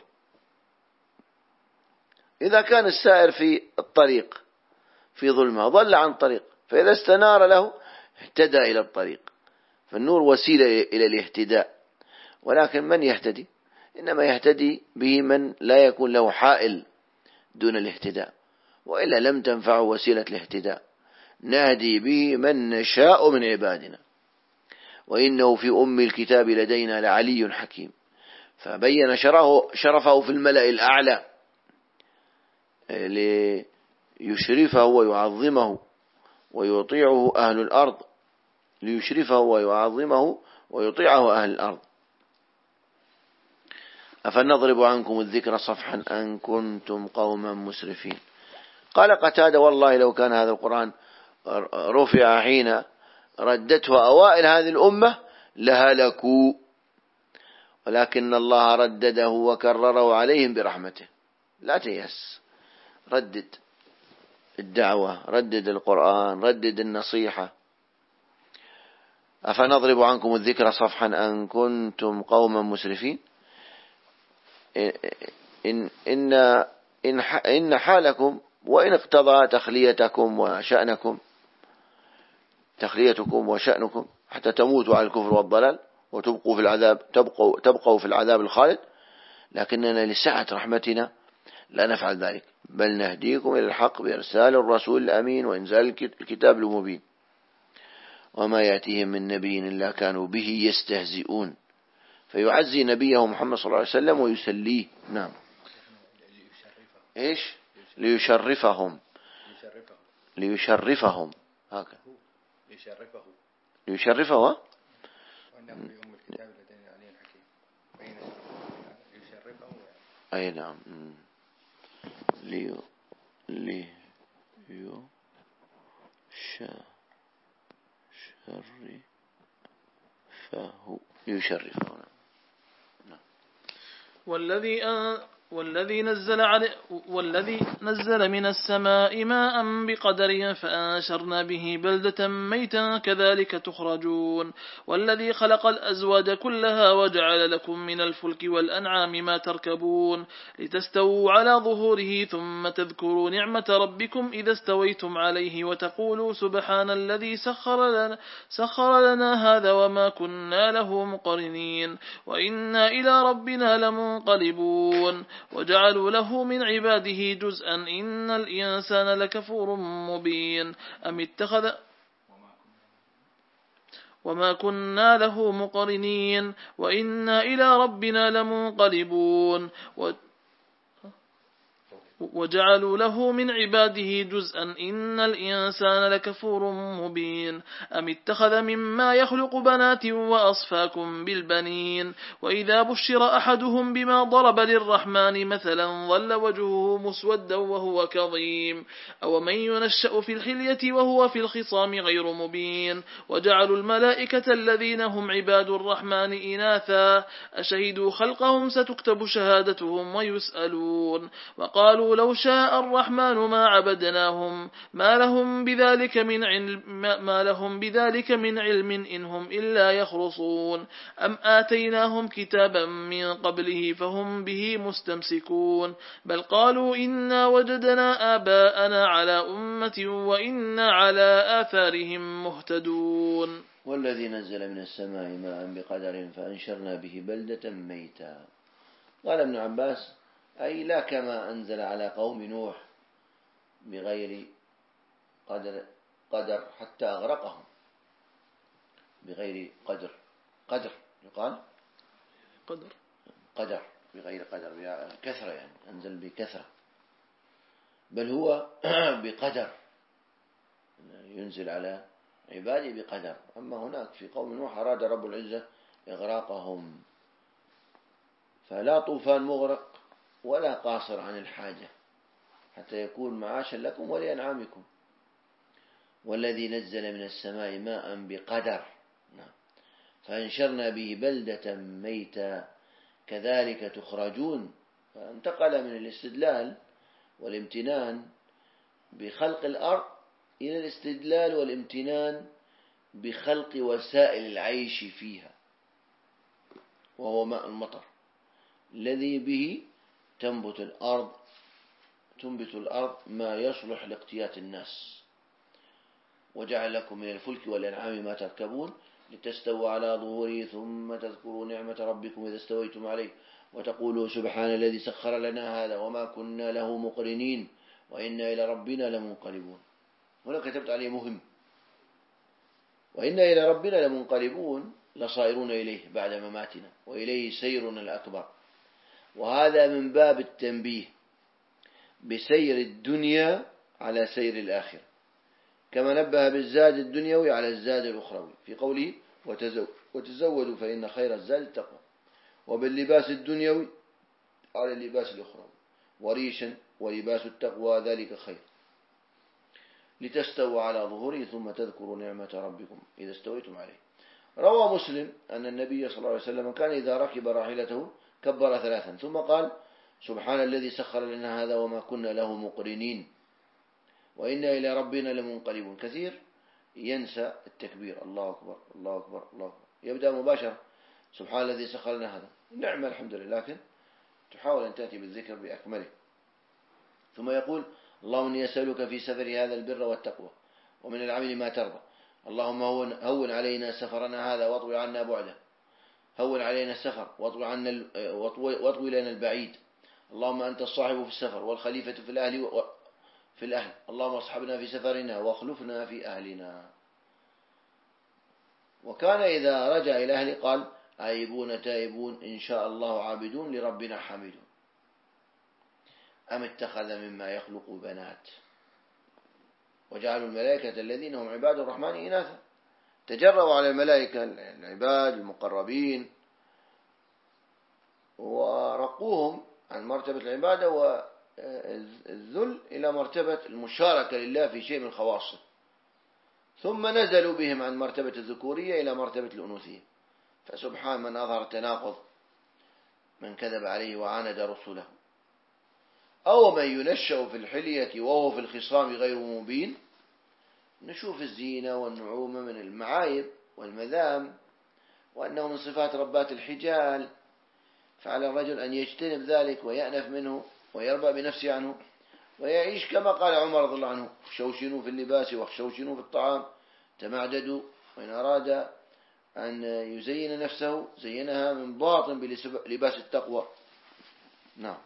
إذا كان السائر في الطريق في ظلمة ضل عن طريق، فإذا استنار له اهتدى إلى الطريق. فالنور وسيلة إلى الاهتداء. ولكن من يهتدي؟ إنما يهتدي به من لا يكون له حائل دون الاهتداء، وإلا لم تنفعه وسيلة الاهتداء. نهدي به من نشاء من عبادنا وإنه في أم الكتاب لدينا لعلي حكيم. فبين شرفه في الملأ الأعلى ليشرفه ويعظمه ويطيعه أهل الأرض، ليشرفه ويعظمه ويطيعه أهل الأرض. أفنضرب عنكم الذكر صفحا أن كنتم قوما مسرفين. قال قتادة: والله لو كان هذا القرآن رفع حين ردته أوائل هذه الأمة لهلكوا، ولكن الله ردده وكرره عليهم برحمته. لا تيأس، ردد الدعوة، ردد القرآن، ردد النصيحة. أفنضرب عنكم الذكر صفحا أن كنتم قوما مسرفين. إن, إن, إن, إن حالكم وإن اقتضى تخليتكم وشأنكم تخليتكم وشأنكم حتى تموتوا على الكفر والضلال وتبقوا في العذاب تبقوا, تبقوا في العذاب الخالد، لكننا لسعة رحمتنا لا نفعل ذلك، بل نهديكم إلى الحق بإرسال الرسول الأمين وإنزال الكتاب المبين وما يأتيهم من نبي إلا كانوا به يستهزئون. فيعزي نبيه محمد صلى الله عليه وسلم ويسليه. نعم. إيش؟ ليشرفهم ليشرفهم هكذا ليشرفه ليشرفه وأنه في أم الكتاب لدينا علي حكيم. بين ليشرفه أي نعم. لي لي يو شرفه ليشرفه. نعم. والذي أن والذي نزل علي والذي نزل من السماء ماء بقدر فأنشرنا به بلدة ميتا كذلك تخرجون. والذي خلق الأزواج كلها وجعل لكم من الفلك والأنعام ما تركبون لتستووا على ظهوره ثم تذكروا نعمة ربكم إذا استويتم عليه وتقولوا سبحان الذي سخر لنا, سخر لنا هذا وما كنا له مقرنين وإنا إلى ربنا لمنقلبون. وجعلوا له من عباده جزءا إن الإنسان لكفور مبين أم اتخذ وما كنا له مقرنين وإنا إلى ربنا لمنقلبون. وجعلوا له من عباده جزءا إن الإنسان لكفور مبين أم اتخذ مما يخلق بنات وأصفاكم بالبنين وإذا بشر أحدهم بما ضرب للرحمن مثلا ظل وجهه مسودا وهو كظيم أو من ينشأ في الحلية وهو في الخصام غير مبين. وجعلوا الملائكة الذين هم عباد الرحمن إناثا أشهدوا خلقهم ستكتب شهادتهم ويسألون. وقالوا وقالوا لو شاء الرحمن ما عبدناهم ما لهم بذلك من علم ما لهم بذلك من علم إنهم إلا يخرصون أم آتيناهم كتابا من قبله فهم به مستمسكون بل قالوا إنا وجدنا آباءنا على أمة وإنا على آثارهم مهتدون. والذي نزل من السماء ماء بقدر فأنشرنا به بلدة ميتا. قال ابن عباس أي لا كما أنزل على قوم نوح بغير قدر, قدر حتى أغرقهم بغير قدر قدر يقال قدر قدر بغير قدر كثرة يعني أنزل بكثرة، بل هو بقدر ينزل على عباده بقدر. أما هناك في قوم نوح أراد رب العزة إغراقهم، فلا طوفان مغرق ولا قاصر عن الحاجة حتى يكون معاشا لكم ولأنعامكم. والذي نزل من السماء ماء بقدر فأنشرنا به بلدة ميتا كذلك تخرجون. فانتقل من الاستدلال والامتنان بخلق الأرض إلى الاستدلال والامتنان بخلق وسائل العيش فيها، وهو ماء المطر الذي به تنبت الأرض تنبت الأرض ما يصلح لاقتيات الناس. وجعل لكم من الفلك والأنعام ما تركبون لتستووا على ظهوره ثم تذكروا نعمة ربكم إذا استويتم عليه وتقولوا سبحان الذي سخر لنا هذا وما كنا له مقرنين وإنا إلى ربنا لمنقلبون. هنا كتبت عليه مهم، وإنا إلى ربنا لمنقلبون لصائرون إليه بعد مماتنا وإليه سيرنا الأكبر. وهذا من باب التنبيه بسير الدنيا على سير الآخرة، كما نبه بالزاد الدنيوي على الزاد الأخروي في قوله وتزودوا فإن خير الزاد التقوى، وباللباس الدنيوي على اللباس الأخروي، وريشا ولباس التقوى ذلك خير لتستووا على ظهوره ثم تذكروا نعمة ربكم إذا استويتم عليه. روى مسلم أن النبي صلى الله عليه وسلم كان إذا ركب راحلته كبر ثلاثا ثم قال سبحان الذي سخر لنا هذا وما كنا له مقرنين وإنا إلى ربنا لمنقلبون. كثير ينسى التكبير، الله أكبر الله أكبر الله أكبر، يبدأ مباشرة سبحان الذي سخر لنا هذا، نعم الحمد لله، لكن تحاول أن تأتي بالذكر بأكمله. ثم يقول اللهم إني أسألك في سفر هذا البر والتقوى ومن العمل ما ترضى، اللهم هون علينا سفرنا هذا واطوي عنا بعده، هون علينا السفر واطوي عنا واطوي لنا البعيد، اللهم أنت الصاحب في السفر والخليفة في الأهل في الأهل، اللهم اصحبنا في سفرنا واخلفنا في أهلنا. وكان إذا رجع إلى أهله قال آيبون تائبون إن شاء الله عابدون لربنا حامدون. أم اتخذ مما يخلق بنات وجعلوا الملائكة الذين هم عباد الرحمن إناثا. تجرأوا على الملائكة العباد المقربين ورقوهم عن مرتبة العبادة والذل إلى مرتبة المشاركة لله في شيء من خواصه، ثم نزلوا بهم عن مرتبة الذكورية إلى مرتبة الأنوثية. فسبحان من أظهر التناقض من كذب عليه وعاند رسله. أو من ينشأ في الحلية وهو في الخصام غير مبين. نشوف الزينة والنعومة من المعايب والمذام وأنه من صفات ربات الحجال، فعلى الرجل أن يجتنب ذلك ويأنف منه ويربى بنفسه عنه ويعيش كما قال عمر رضي الله عنه شوشنوا في اللباس وشوشنوا في الطعام تمعددوا. وإن أراد أن يزين نفسه زينها من باطن بلباس التقوى. نعم.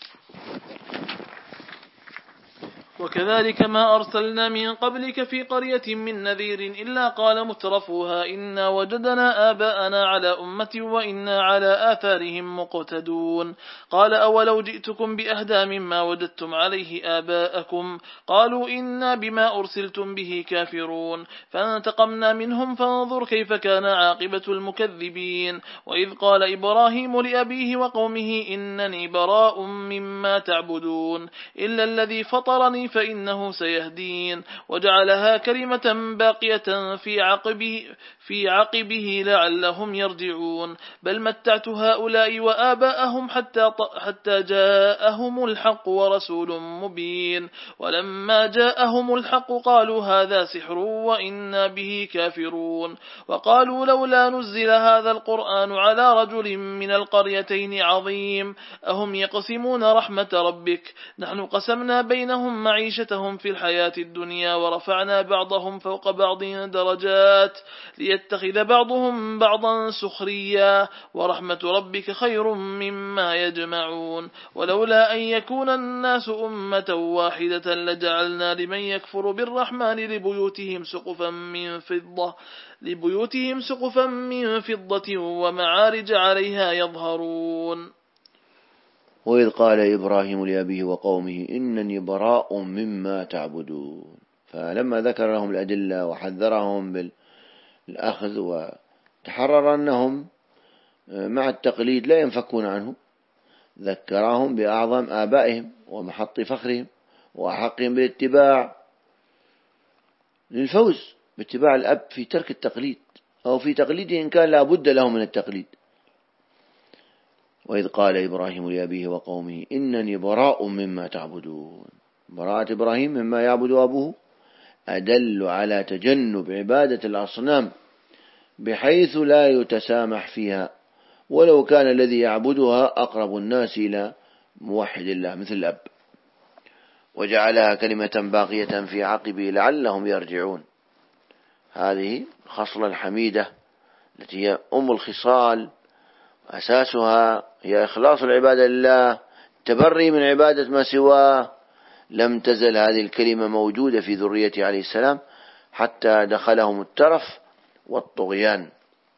وكذلك ما أرسلنا من قبلك في قرية من نذير إلا قال مترفوها إنا وجدنا آباءنا على أمة وإنا على آثارهم مقتدون. قال أولو جئتكم بأهدى مما وجدتم عليه آباءكم قالوا إنا بما أرسلتم به كافرون فانتقمنا منهم فانظر كيف كان عاقبة المكذبين. وإذ قال إبراهيم لأبيه وقومه إنني براء مما تعبدون إلا الذي فطرني ربي فإنه سيهدين وجعلها كلمة باقية في عقبه, في عقبه لعلهم يرجعون بل متعت هؤلاء وآباءهم حتى, حتى جاءهم الحق ورسول مبين ولما جاءهم الحق قالوا هذا سحر وإنا به كافرون وقالوا لولا نزل هذا القرآن على رجل من القريتين عظيم أهم يقسمون رحمة ربك نحن قسمنا بينهم معيشتهم في الحياة الدنيا ورفعنا بعضهم فوق بعض درجات ليتخذ بعضهم بعضا سخريا ورحمة ربك خير مما يجمعون ولولا أن يكون الناس أمة واحدة لجعلنا لمن يكفر بالرحمن لبيوتهم سقفا من فضة لبيوتهم سقفا من فضة ومعارج عليها يظهرون وإذ قال إبراهيم لأبيه وقومه إنني براء مما تعبدون فلما ذكر لهم الأدلة وحذرهم بالأخذ وتحرر أنهم مع التقليد لا ينفكون عنه ذكرهم بأعظم آبائهم ومحط فخرهم وأحقهم بالاتباع للفوز باتباع الأب في ترك التقليد أو في تقليده إن كان لا بد له من التقليد. وإذ قال إبراهيم لأبيه وقومه إنني براء مما تعبدون براءة إبراهيم مما يعبد أبوه أدل على تجنب عبادة الأصنام بحيث لا يتسامح فيها ولو كان الذي يعبدها أقرب الناس إلى موحد الله مثل الأب وجعلها كلمة باقية في عقبه لعلهم يرجعون. هذه خصلة الحميدة التي هي أم الخصال أساسها هي إخلاص العبادة لله التبري من عبادة ما سواه. لم تزل هذه الكلمة موجودة في ذريته عليه السلام حتى دخلهم الترف والطغيان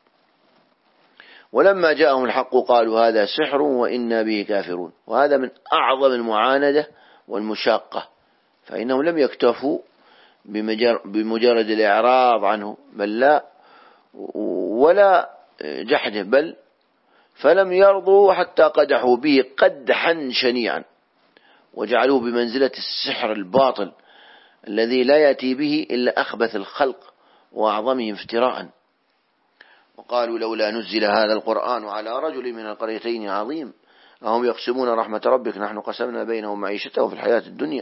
ولما جاءهم الحق قالوا هذا سحر وإنا به كافرون وهذا من أعظم المعاندة والمشاقة فإنهم لم يكتفوا بمجرد الإعراض عنه بل لا ولا جحده بل فلم يرضوا حتى قدحوا به قدحا شنيعا وجعلوه بمنزلة السحر الباطل الذي لا يأتي به إلا أخبث الخلق وأعظمهم افتراء وقالوا لولا نزل هذا القرآن على رجل من القريتين عظيم أهم يقسمون رحمة ربك نحن قسمنا بينهم معيشتهم في الحياة الدنيا.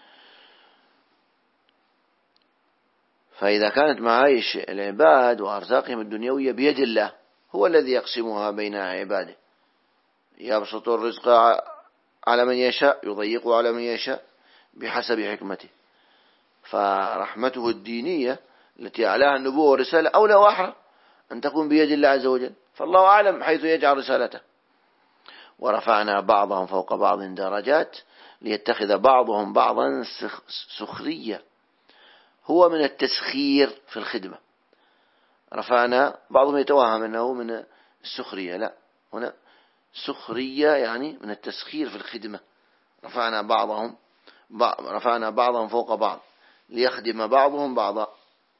فإذا كانت معايش العباد وأرزاقهم الدنيوية بيد الله هو الذي يقسمها بين عباده يبسط الرزق على من يشاء يضيق على من يشاء بحسب حكمته فرحمته الدينية التي أعلاها النبوة والرسالة أولى وأحرى أن تكون بيد الله عز وجل فالله أعلم حيث يجعل رسالته. ورفعنا بعضهم فوق بعض درجات ليتخذ بعضهم بعضا سخرية هو من التسخير في الخدمة. رفعنا بعضهم يتوهم أنه من السخرية لا هنا سخرية يعني من التسخير في الخدمة. رفعنا بعضهم رفعنا بعضهم فوق بعض ليخدم بعضهم بعضا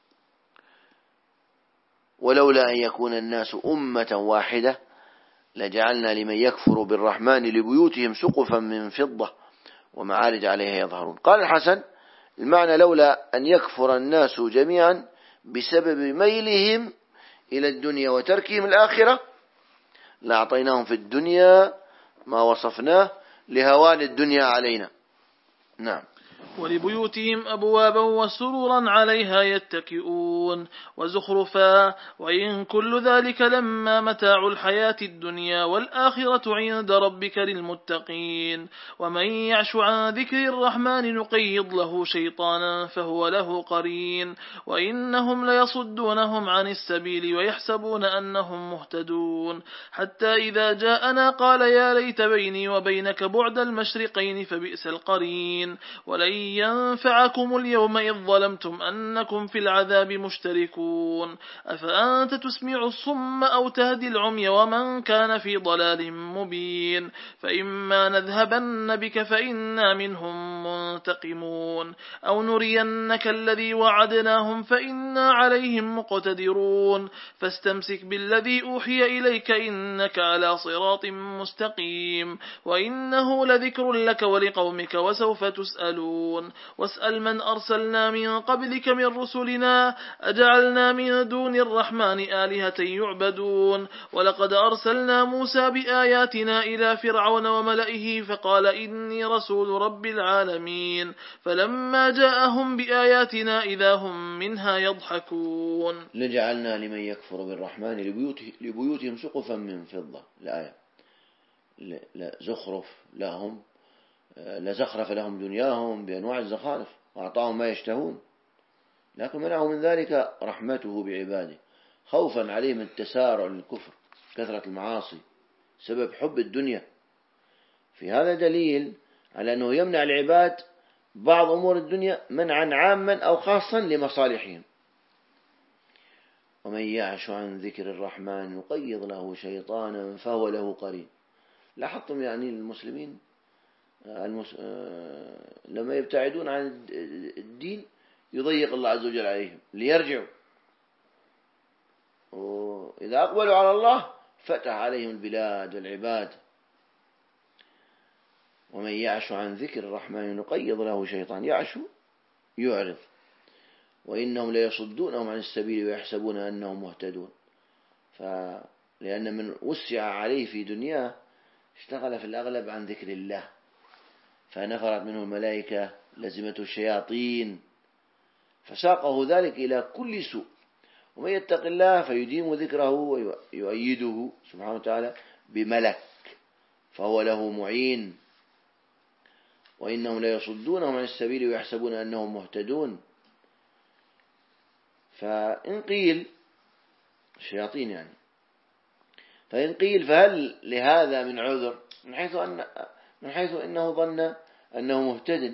ولولا أن يكون الناس أمة واحدة لجعلنا لمن يكفر بالرحمن لبيوتهم سقفا من فضة ومعارج عليها يظهرون. قال الحسن المعنى لولا أن يكفر الناس جميعا بسبب ميلهم إلى الدنيا وتركهم الآخرة لأعطيناهم في الدنيا ما وصفناه لهوان الدنيا علينا. نعم. ولبيوتهم أبوابا وسرورا عليها يتكئون وزخرفا وإن كل ذلك لما متاع الحياة الدنيا والآخرة عند ربك للمتقين ومن يعش عن ذكر الرحمن نقيض له شيطانا فهو له قرين وإنهم ليصدونهم عن السبيل ويحسبون أنهم مهتدون حتى إذا جاءنا قال يا ليت بيني وبينك بعد المشرقين فبئس القرين ولن ينفعكم اليوم إذ ظلمتم أنكم في العذاب مشتركون أفأنت تسمع الصم أو تهدي العمي ومن كان في ضلال مبين فإما نذهبن بك فإنا منهم منتقمون أو نرينك الذي وعدناهم فإنا عليهم مقتدرون فاستمسك بالذي أوحي إليك إنك على صراط مستقيم وإنه لذكر لك ولقومك وسوف تسألون يعرضون واسأل من أرسلنا من قبلك من رسلنا أجعلنا من دون الرحمن آلهة يعبدون ولقد أرسلنا موسى بآياتنا إلى فرعون وملئه فقال إني رسول رب العالمين فلما جاءهم بآياتنا إذا هم منها يضحكون لجعلنا لمن يكفر بالرحمن لبيوته لبيوتهم سقفا من فضة الآية لزخرف لهم لزخرف لهم دنياهم بأنواع الزخارف وأعطاهم ما يشتهون لكن منعه من ذلك رحمته بعباده خوفا عليهم التسارع للكفر كثرة المعاصي سبب حب الدنيا. في هذا دليل على أنه يمنع العباد بعض أمور الدنيا منعا عاما أو خاصا لمصالحهم. ومن يعش عن ذكر الرحمن نقيض له شيطانا فهو له قرين. لاحظتم يعني المسلمين المس... لما يبتعدون عن الدين يضيق الله عز وجل عليهم ليرجعوا، وإذا أقبلوا على الله فتح عليهم البلاد والعباد. ومن يعش عن ذكر الرحمن نقيض له شيطان يعش يعرض وإنهم ليصدونهم عن السبيل ويحسبون أنهم مهتدون. فلأن من وسع عليه في دنياه اشتغل في الأغلب عن ذكر الله فنفرت منه الملائكة لزمته الشياطين فساقه ذلك إلى كل سوء. ومن يتق الله فيديم ذكره ويؤيده سبحانه وتعالى بملك فهو له معين. وإنهم ليصدونهم عن السبيل ويحسبون أنهم مهتدون. فإن قيل الشياطين يعني فإن قيل فهل لهذا من عذر من حيث أن من حيث إنه ظن أنه مهتد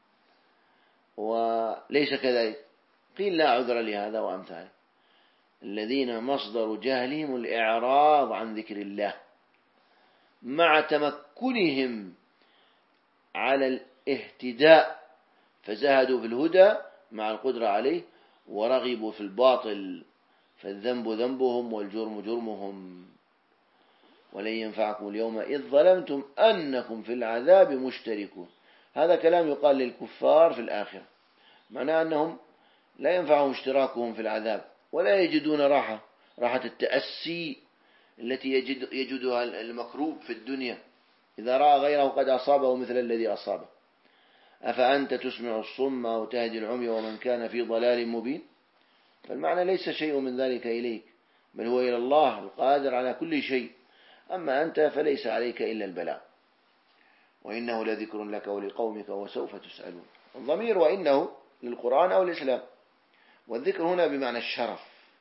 وليس كذلك؟ قيل لا عذر لهذا وأمثاله الذين مصدر جهلهم الإعراض عن ذكر الله مع تمكنهم على الاهتداء فزهدوا في الهدى مع القدرة عليه ورغبوا في الباطل فالذنب ذنبهم والجرم جرمهم. ولن ينفعكم اليوم إذ ظلمتم أنكم في العذاب مشتركون. هذا كلام يقال للكفار في الآخرة معناه أنهم لا ينفعهم اشتراكهم في العذاب ولا يجدون راحة راحة التأسي التي يجد يجدها المكروب في الدنيا إذا رأى غيره قد أصابه مثل الذي أصابه. أفأنت تسمع الصم أو تهدي العمي ومن كان في ضلال مبين. فالمعنى ليس شيء من ذلك إليك بل هو إلى الله القادر على كل شيء. أما أنت فليس عليك إلا البلاغ وإنه لذكر لك ولقومك وسوف تسألون. الضمير وإنه للقرآن أو الإسلام والذكر هنا بمعنى الشرف.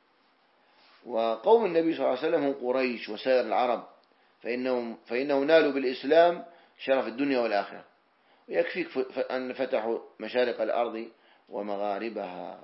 وقوم النبي صلى الله عليه وسلم هم قريش وسائر العرب فإنهم, فإنهم نالوا بالإسلام شرف الدنيا والآخرة ويكفيك أن فتحوا مشارق الأرض ومغاربها.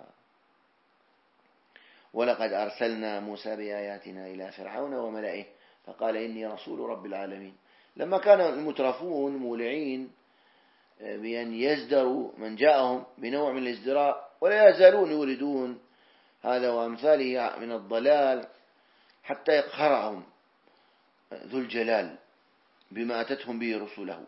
ولقد أرسلنا موسى بآياتنا إلى فرعون وملئه فقال إني رسول رب العالمين. لما كان المترفون مولعين بأن يزدروا من جاءهم بنوع من الازدراء ولا يزالون يوردون هذا وأمثاله من الضلال حتى يقهرهم ذو الجلال بما أتتهم به رسوله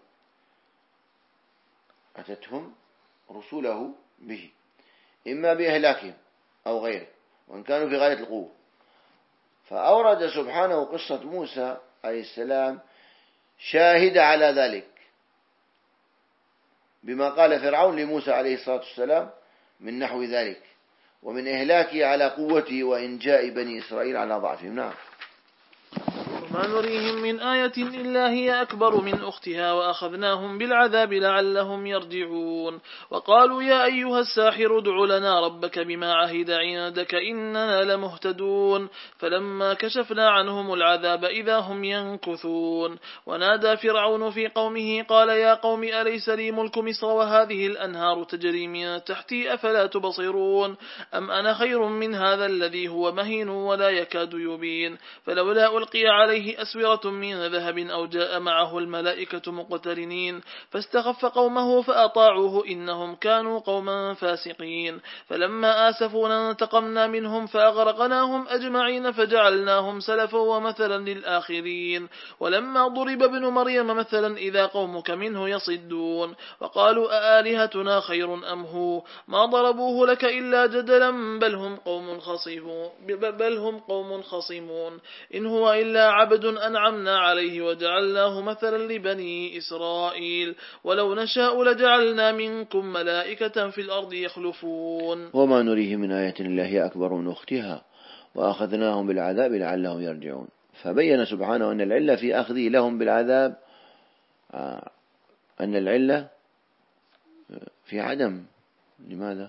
أتتهم رسوله به إما بإهلاكهم أو غيره وإن كانوا في غاية القوة. فأورد سبحانه قصة موسى عليه السلام شاهد على ذلك بما قال فرعون لموسى عليه الصلاة والسلام من نحو ذلك ومن إهلاكه على قوته وإنجاء بني إسرائيل على ضعفهم. نعم. وما نريهم من آية إلا هي أكبر من أختها وأخذناهم بالعذاب لعلهم يرجعون. وقالوا يا أيها الساحر ادع لنا ربك بما عهد عندك إننا لمهتدون. فلما كشفنا عنهم العذاب إذا هم ينكثون. ونادى فرعون في قومه قال يا قوم أليس لي ملك مصر وهذه الأنهار تجري من تحتي أفلا تبصرون أم أنا خير من هذا الذي هو مهين ولا يكاد يبين فلولا ألقي عليه عليه أسورة من ذهب أو جاء معه الملائكة مقترنين فاستخف قومه فأطاعوه إنهم كانوا قوما فاسقين فلما آسفونا انتقمنا منهم فأغرقناهم أجمعين فجعلناهم سلفا ومثلا للآخرين ولما ضرب ابن مريم مثلا إذا قومك منه يصدون وقالوا أآلهتنا خير أم هو ما ضربوه لك إلا جدلا بل هم قوم خصيمون بل هم قوم خصيمون إن هو إلا عبد أنعمنا عليه وجعلناه مثلا لبني إسرائيل ولو نشاء لجعلنا منكم ملائكة في الأرض يخلفون وما نريه من آية الله هي أكبر من أختها وأخذناهم بالعذاب لعلهم يرجعون. فبين سبحانه أن العلة في أخذه لهم بالعذاب أن العلة في عدم لماذا؟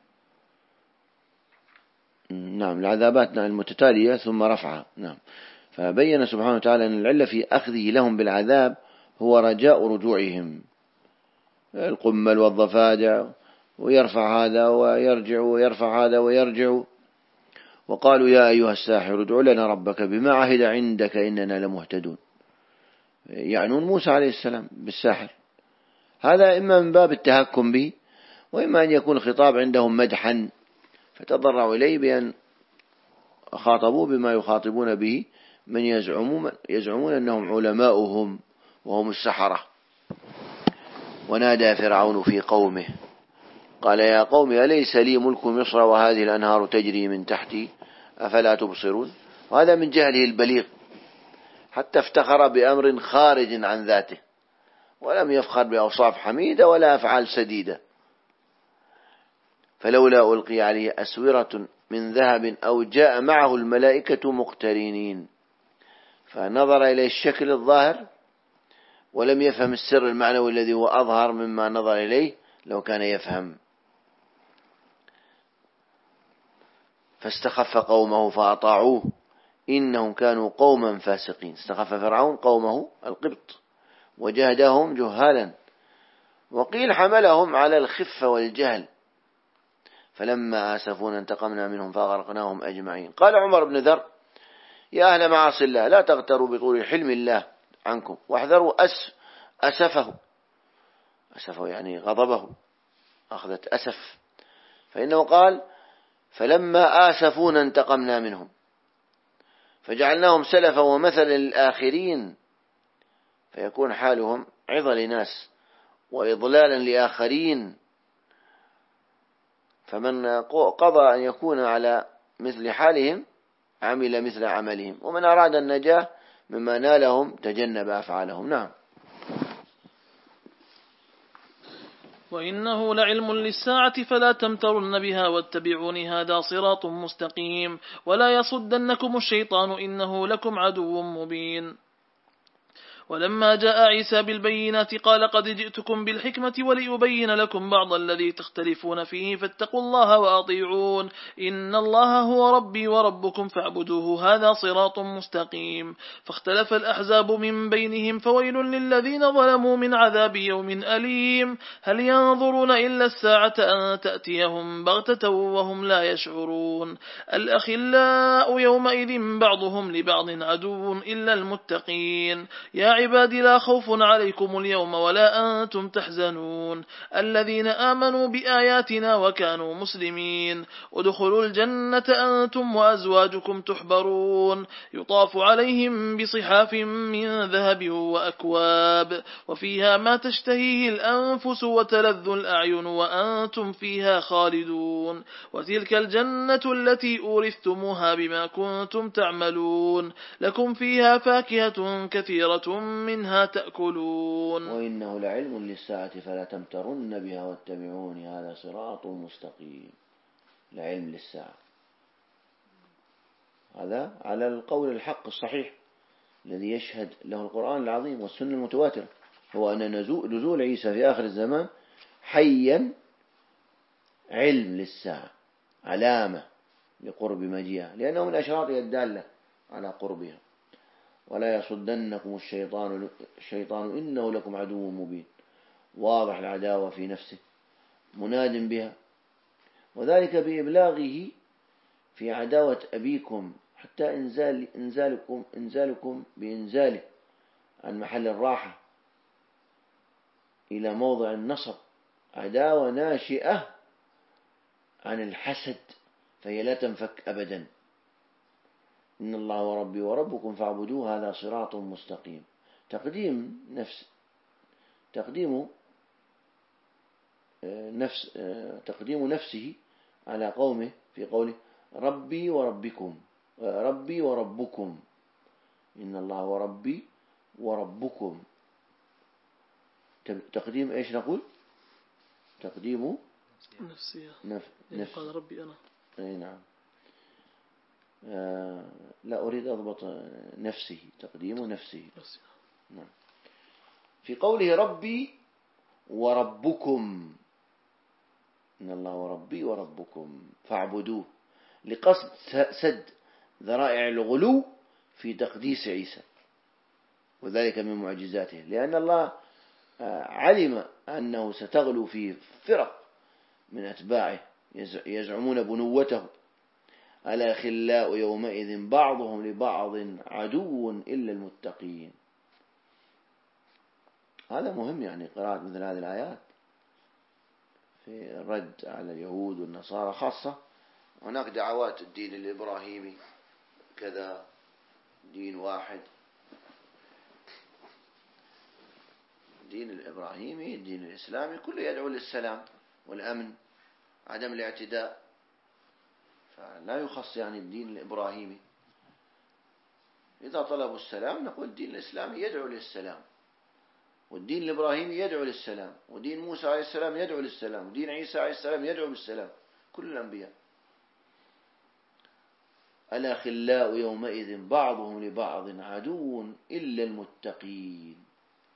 نعم العذابات المتتالية ثم رفعها. نعم فبين سبحانه وتعالى أن العلة في أخذه لهم بالعذاب هو رجاء رجوعهم القمل والضفادع ويرفع هذا ويرجع ويرفع هذا ويرجع. وقالوا يا أيها الساحر ادع لنا ربك بما عهد عندك إننا لمهتدون، يعنون موسى عليه السلام بالساحر. هذا إما من باب التهكم به وإما أن يكون الخطاب عندهم مدحا فتضرعوا إليه بأن خاطبوا بما يخاطبون به من يزعمون, يزعمون أنهم علماؤهم وهم السحرة. ونادى فرعون في قومه قال يا قوم أليس لي ملك مصر وهذه الأنهار تجري من تحتي أفلا تبصرون. وهذا من جهله البليغ حتى افتخر بأمر خارج عن ذاته ولم يفخر بأوصاف حميدة ولا أفعال سديدة. فلولا ألقي عليه أسورة من ذهب أو جاء معه الملائكة مقترنين فنظر إلى الشكل الظاهر ولم يفهم السر المعنوي الذي هو أظهر مما نظر إليه لو كان يفهم. فاستخف قومه فأطاعوه إنهم كانوا قوما فاسقين. استخف فرعون قومه القبط وجاهدهم جهالا وقيل حملهم على الخفة والجهل. فلما آسفونا انتقمنا منهم فأغرقناهم أجمعين. قال عمر بن ذر يا أهل معاصي الله لا تغتروا بطول حلم الله عنكم واحذروا أس أسفه أسفه يعني غضبه أخذة أسف. فإنه قال فلما آسفونا انتقمنا منهم فجعلناهم سلفا ومثلا للآخرين فيكون حالهم عظة لناس وإضلالا لآخرين. فمن قضى أن يكون على مثل حالهم عمل مثل عملهم ومن أراد النجاة مما نالهم تجنب أفعالهم. نعم. وإنه لعلم للساعة فلا تمترن بها واتبعون هذا صراط مستقيم ولا يصدنكم الشيطان إنه لكم عدو مبين. ولما جاء عيسى بالبينات قال قد جئتكم بالحكمة ولأبين لكم بعض الذي تختلفون فيه فاتقوا الله وأطيعون إن الله هو ربي وربكم فاعبدوه هذا صراط مستقيم. فاختلف الأحزاب من بينهم فويل للذين ظلموا من عذاب يوم أليم. هل ينظرون إلا الساعة أن تأتيهم بغتة وهم لا يشعرون. الأخلاء يومئذ بعضهم لبعض عدو إلا المتقين. يا عبادي لا خوف عليكم اليوم ولا أنتم تحزنون الذين آمنوا بآياتنا وكانوا مسلمين ادخلوا الجنة أنتم وأزواجكم تحبرون يطاف عليهم بصحاف من ذهب وأكواب وفيها ما تشتهيه الأنفس وتلذ الأعين وأنتم فيها خالدون وتلك الجنة التي أورثتموها بما كنتم تعملون لكم فيها فاكهة كثيرة منها تأكلون. وإنه لعلم للساعة فلا تمترن بها واتبعون هذا صراط مستقيم. لعلم للساعة هذا على القول الحق الصحيح الذي يشهد له القرآن العظيم والسنة المتواترة هو أن نزول عيسى في آخر الزمان حيا علم للساعة علامة لقرب مجيئها لأنه من أشراطها الدالة على قربها. ولا يصدنكم الشيطان الشيطان إنه لكم عدو مبين واضح العداوة في نفسه مناد بها وذلك بإبلاغه في عداوة أبيكم حتى إنزال إنزالكم إنزالكم بإنزاله عن محل الراحة إلى موضع النصب عداوة ناشئة عن الحسد، فهي لا تنفك أبدا. إن الله وربي وربكم فاعبدوه هذا صراط مستقيم. تقديم نفس تقديم نفس تقديم نفسه على قومه في قوله ربي وربكم ربي وربكم. إن الله وربي وربكم. تقديم إيش نقول؟ تقديم نفسية. نف... نفس. قال ربي أنا. أي نعم. آه لا أريد أضبط نفسه. تقديم نفسه. نعم. في قوله ربي وربكم. إن الله وربي وربكم فاعبدوه، لقصد سد ذرائع الغلو في تقديس عيسى، وذلك من معجزاته، لأن الله علم أنه ستغلو في فرق من أتباعه يزعمون بنوته. الأخلاء يومئذ بعضهم لبعض عدو إلا المتقين. هذا مهم، يعني قراءة مثل هذه الآيات في الرد على اليهود والنصارى خاصة. هناك دعوات الدين الإبراهيمي كذا دين واحد، الدين الإبراهيمي الدين الإسلامي كله يدعو للسلام والأمن، عدم الاعتداء، فلا يخص يعني الدين الإبراهيمي. إذا طلبوا السلام نقول الدين الإسلامي يدعو للسلام، والدين الإبراهيمي يدعو للسلام، ودين موسى عليه السلام يدعو للسلام، ودين عيسى عليه السلام يدعو للسلام، كل الأنبياء. الأخلاء يومئذ بعضهم لبعض عدو إلا المتقين.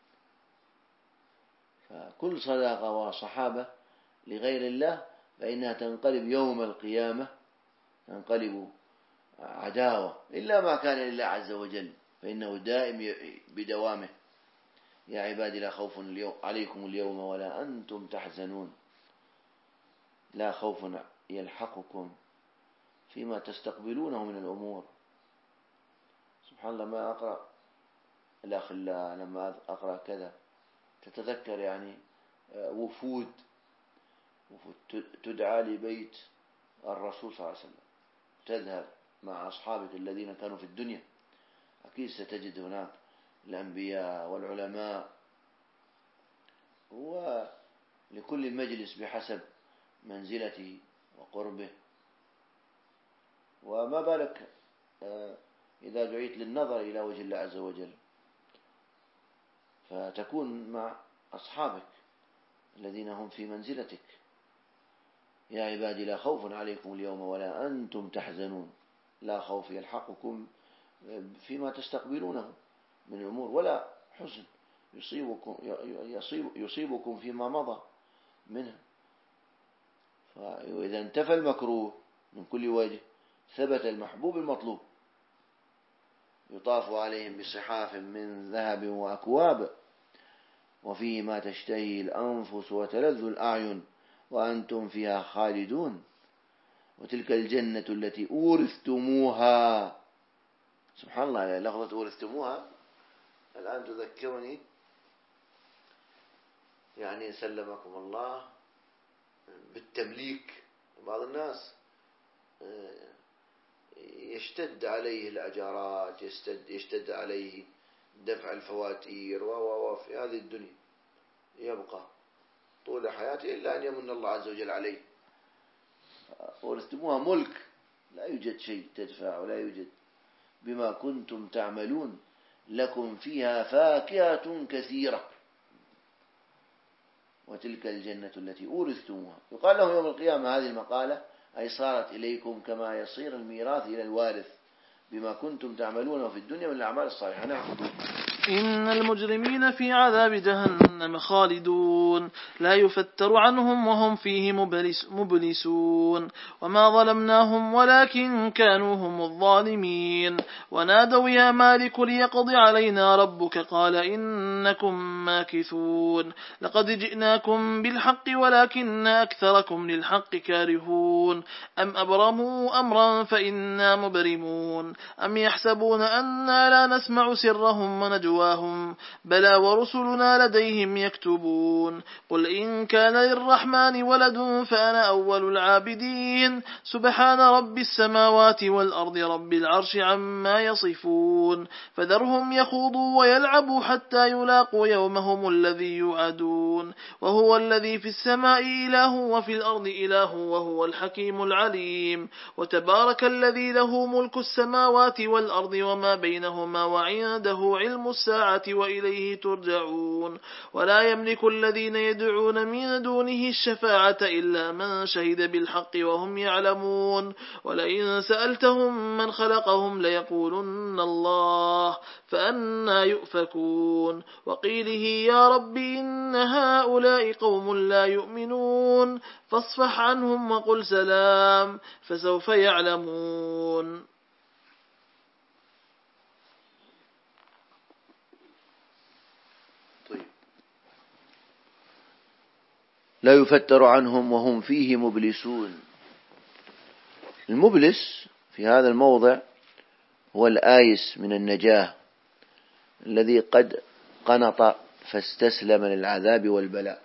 فكل صداقة وصحابة لغير الله فإنها تنقلب يوم القيامة تنقلب عداوة، إلا ما كان لله عز وجل فإنه دائم بدوامه. يا عبادي لا خوف عليكم اليوم ولا أنتم تحزنون. لا خوف يلحقكم فيما تستقبلونه من الأمور. سبحان الله، ما أقرأ الأخلاء لما أقرأ كذا تتذكر يعني وفود وفود تدعى لبيت الرسول صلى الله عليه وسلم، تذهب مع أصحابك الذين كانوا في الدنيا، أكيد ستجد هناك الأنبياء والعلماء، ولكل مجلس بحسب منزلته وقربه. وما بالك إذا دعيت للنظر إلى وجه الله عز وجل، فتكون مع أصحابك الذين هم في منزلتك. يا عبادي لا خوف عليكم اليوم ولا أنتم تحزنون. لا خوف يلحقكم فيما تستقبلونه من الأمور، ولا حزن يصيبكم يصيب يصيبكم فيما مضى منها. فإذا انتفى المكروه من كل وجه ثبت المحبوب المطلوب. يطاف عليهم بصحاف من ذهب وأكواب وفيه ما تشتهي الأنفس وتلذ الأعين وأنتم فيها خالدون. وتلك الجنة التي أورثتموها. سبحان الله، لفظة أورثتموها الآن تذكرني، يعني سلمكم الله، بالتمليك. بعض الناس يشتد عليه الأجارات، يشتد, يشتد عليه دفع الفواتير و في هذه الدنيا، يبقى طول حياته إلا أن يمن الله عز وجل عليه. ورثتموها ملك، لا يوجد شيء تدفع ولا يوجد. بما كنتم تعملون لكم فيها فاكهة كثيرة. وتلك الجنة التي أورثتموها. يقال له يوم القيامة هذه المقالة أي صارت إليكم كما يصير الميراث إلى الوارث بما كنتم تعملونه في الدنيا من الأعمال الصالحة. نعم. إن المجرمين في عذاب جهنم خالدون لا يفتر عنهم وهم فيه مبلس مبلسون وما ظلمناهم ولكن كانوا هم الظالمين ونادوا يا مالك ليقضي علينا ربك قال إنكم ماكثون لقد جئناكم بالحق ولكن أكثركم للحق كارهون أم أبرموا أمرا فإنا مبرمون أم يحسبون أنا لا نسمع سرهم ونجواهم بلى ورسلنا لديهم يكتبون قل إن كان للرحمن ولد فأنا أول العابدين سبحان رب السماوات والأرض رب العرش عما يصفون فذرهم يخوضوا ويلعبوا حتى يلاقوا يومهم الذي يوعدون وهو الذي في السماء إله وفي الأرض إله وهو الحكيم العليم وتبارك الذي له ملك السماوات والأرض وما بينهما وعنده علم الساعة وإليه ترجعون ولا يملك الذين يدعون من دونه الشفاعة إلا من شهد بالحق وهم يعلمون ولئن سألتهم من خلقهم ليقولن الله فأنا يؤفكون وقيله يا رب إن هؤلاء قوم لا يؤمنون فاصفح عنهم وقل سلام فسوف يعلمون. طيب. لا يفتر عنهم وهم فيه مبلسون. المبلس في هذا الموضع هو الآيس من النجاة الذي قد قنط فاستسلم للعذاب والبلاء.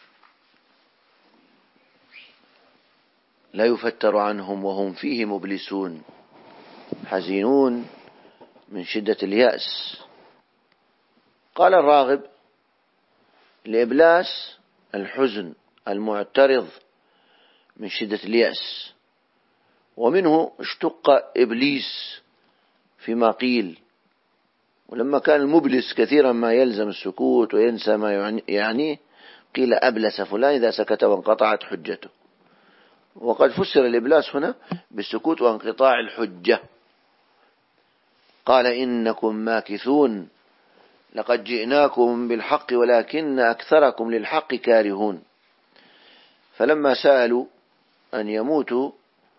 لا يفتر عنهم وهم فيه مبلسون حزينون من شدة اليأس. قال الراغب الإبلاس الحزن المعترض من شدة اليأس، ومنه اشتق إبليس فيما قيل، ولما كان المبلس كثيرا ما يلزم السكوت وينسى ما يعنيه قيل أبلس فلان إذا سكت وانقطعت حجته. وقد فسر الإبلاس هنا بالسكوت وانقطاع الحجة. قال إنكم ماكثون لقد جئناكم بالحق ولكن أكثركم للحق كارهون. فلما سألوا أن يموتوا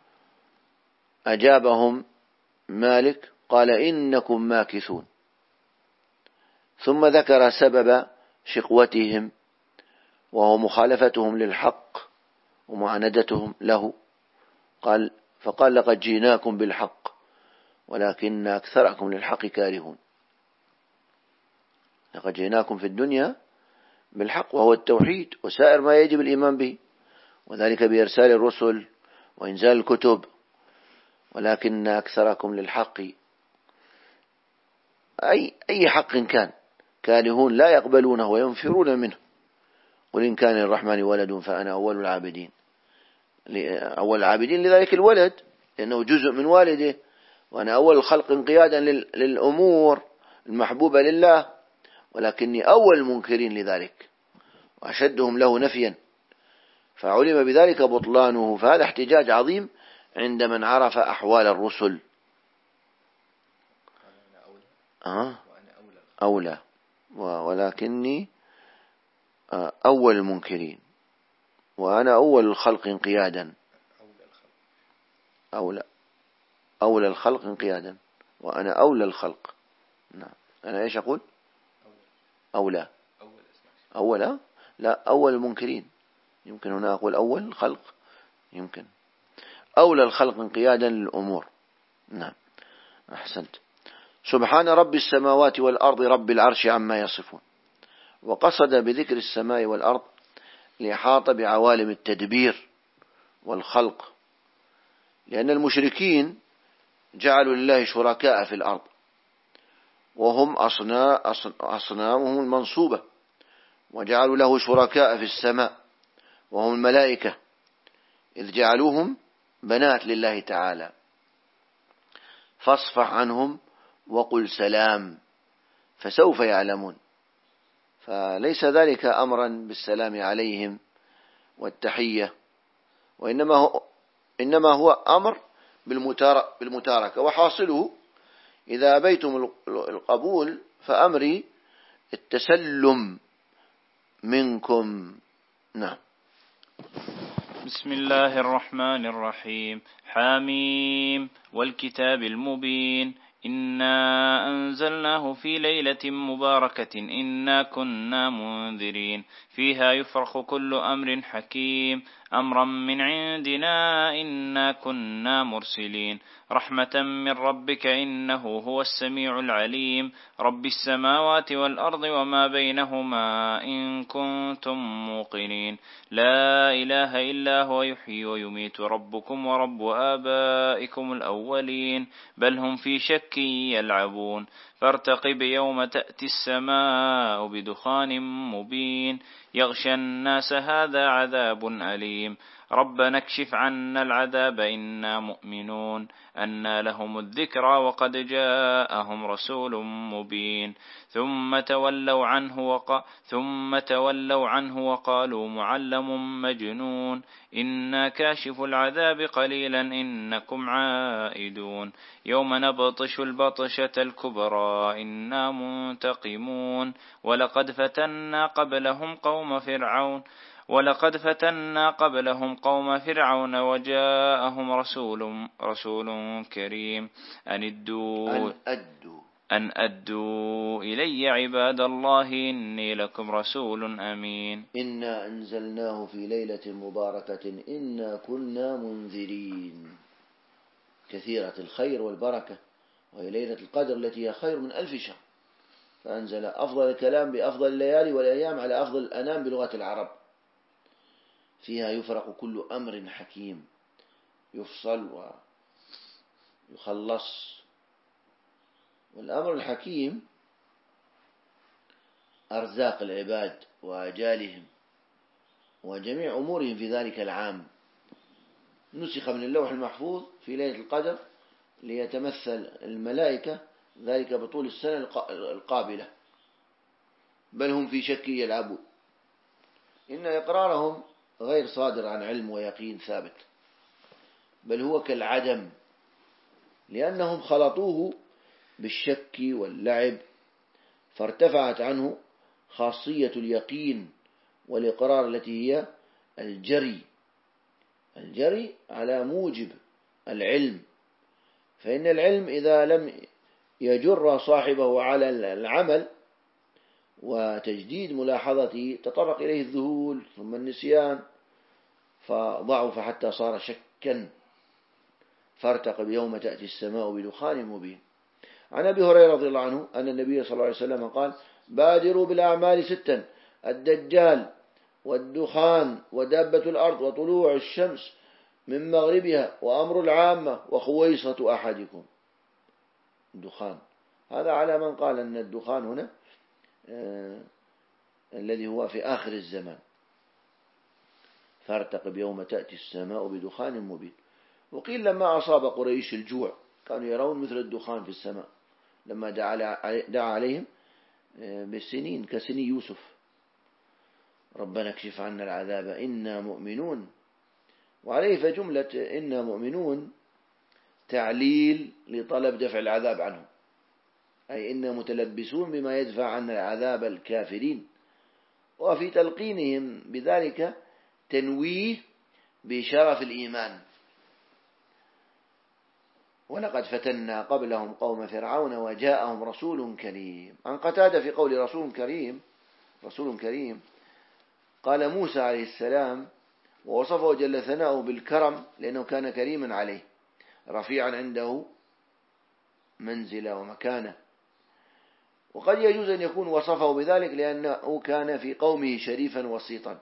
أجابهم مالك قال إنكم ماكثون، ثم ذكر سبب شقوتهم وهو مخالفتهم للحق ومعاندتهم له. قال فقال لقد جئناكم بالحق ولكن أكثركم للحق كارهون. لقد جئناكم في الدنيا بالحق وهو التوحيد وسائر ما يجب الإيمان به، وذلك بإرسال الرسل وإنزال الكتب، ولكن أكثركم للحق أي أي حق كان كارهون لا يقبلونه وينفرون منه. قل إن كان للرحمن ولد فأنا أول العابدين. أول العابدين لذلك الولد لأنه جزء من والده، وأنا أول الخلق انقيادا للأمور المحبوبة لله، ولكني أول المنكرين لذلك وأشدهم له نفيا، فعلم بذلك بطلانه. فهذا احتجاج عظيم عند من عرف أحوال الرسل. أه؟ أولى ولكني أول المنكرين وأنا أول الخلق انقيادا. أولى أولى الخلق انقيادا وأنا أولى الخلق. نعم. أنا إيش أقول؟ أولى أولى لا أول المنكرين. يمكن هنا أقول أول الخلق، يمكن أولى الخلق انقيادا للأمور. نعم أحسنت. سبحان رب السماوات والأرض رب العرش عما يصفون. وقصد بذكر السماء والأرض لإحاطة بعوالم التدبير والخلق، لأن المشركين جعلوا لله شركاء في الأرض وهم أصنامهم المنصوبة، وجعلوا له شركاء في السماء وهم الملائكة، إذ جعلوهم بنات لله تعالى. فاصفح عنهم وقل سلام فسوف يعلمون. فليس ذلك أمرا بالسلام عليهم والتحية، وإنما هو, إنما هو أمر بالمتاركة. وحاصله إذا أبيتم القبول فأمري التسلم منكم. نعم. بسم الله الرحمن الرحيم. حاميم والكتاب المبين إنا أنزلناه في ليلة مباركة إنا كنا منذرين فيها يفرخ كل أمر حكيم أمرا من عندنا إنا كنا مرسلين رحمة من ربك إنه هو السميع العليم رب السماوات والأرض وما بينهما إن كنتم موقنين لا إله إلا هو يحيي ويميت ربكم ورب آبائكم الأولين بل هم في شك يلعبون فارتقب يوم تأتي السماء بدخان مبين يغشى الناس هذا عذاب أليم ربنا اكشف عنا العذاب إنا مؤمنون أنى لهم الذكرى وقد جاءهم رسول مبين ثم تولوا عنه وق... ثم تولوا عنه وقالوا معلم مجنون إنا كاشف العذاب قليلا إنكم عائدون يوم نبطش البطشة الكبرى إنا منتقمون ولقد فتنا قبلهم قوم فرعون ولقد فتنا قبلهم قوم فرعون وجاءهم رسول رسول كريم أن أدوا أن أدوا أن أدوا إلي عباد الله إني لكم رسول أمين إنا أنزلناه في ليلة مباركة إنا كنا منذرين كثيرة الخير والبركة وهي ليلة القدر التي هي خير من ألف شهر فأنزل أفضل الكلام بأفضل الليالي والأيام على أفضل الأنام بلغة العرب فيها يفرق كل أمر حكيم يفصل ويخلص والأمر الحكيم أرزاق العباد وأجالهم وجميع أمورهم في ذلك العام نسخ من اللوح المحفوظ في ليلة القدر ليتمثل الملائكة ذلك بطول السنة القابلة بل هم في شك يلعبون إن إقرارهم غير صادر عن علم ويقين ثابت بل هو كالعدم لأنهم خلطوه بالشك واللعب فارتفعت عنه خاصية اليقين والإقرار التي هي الجري الجري على موجب العلم فإن العلم إذا لم يجر صاحبه على العمل وتجديد ملاحظته تطرق إليه الذهول ثم النسيان فضعف حتى صار شكا فارتقب يوم تأتي السماء بدخان مبين عن أبي هريرة رضي الله عنه أن النبي صلى الله عليه وسلم قال بادروا بالأعمال ستا الدجال والدخان ودابة الأرض وطلوع الشمس من مغربها وأمر العامة وخويصة أحدكم الدخان هذا على من قال أن الدخان هنا آه الذي هو في آخر الزمان فارتقب يوم تأتي السماء بدخان مبين وقيل لما أصاب قريش الجوع كانوا يرون مثل الدخان في السماء لما دعا عليهم بسنين كسني يوسف ربنا اكشف عنا العذاب إنا مؤمنون وعليه فجملة إنا مؤمنون تعليل لطلب دفع العذاب عنهم أي إنا متلبسون بما يدفع عنا العذاب الكافرين وفي تلقينهم بذلك تنويه بشرف الإيمان ولقد فتنا قبلهم قوم فرعون وجاءهم رسول كريم عن قتادة في قول رسول كريم رسول كريم قال موسى عليه السلام ووصفه جل ثناؤه بالكرم لأنه كان كريما عليه رفيعا عنده منزلة ومكانة وقد يجوز أن يكون وصفه بذلك لأنه كان في قومه شريفا وسيطا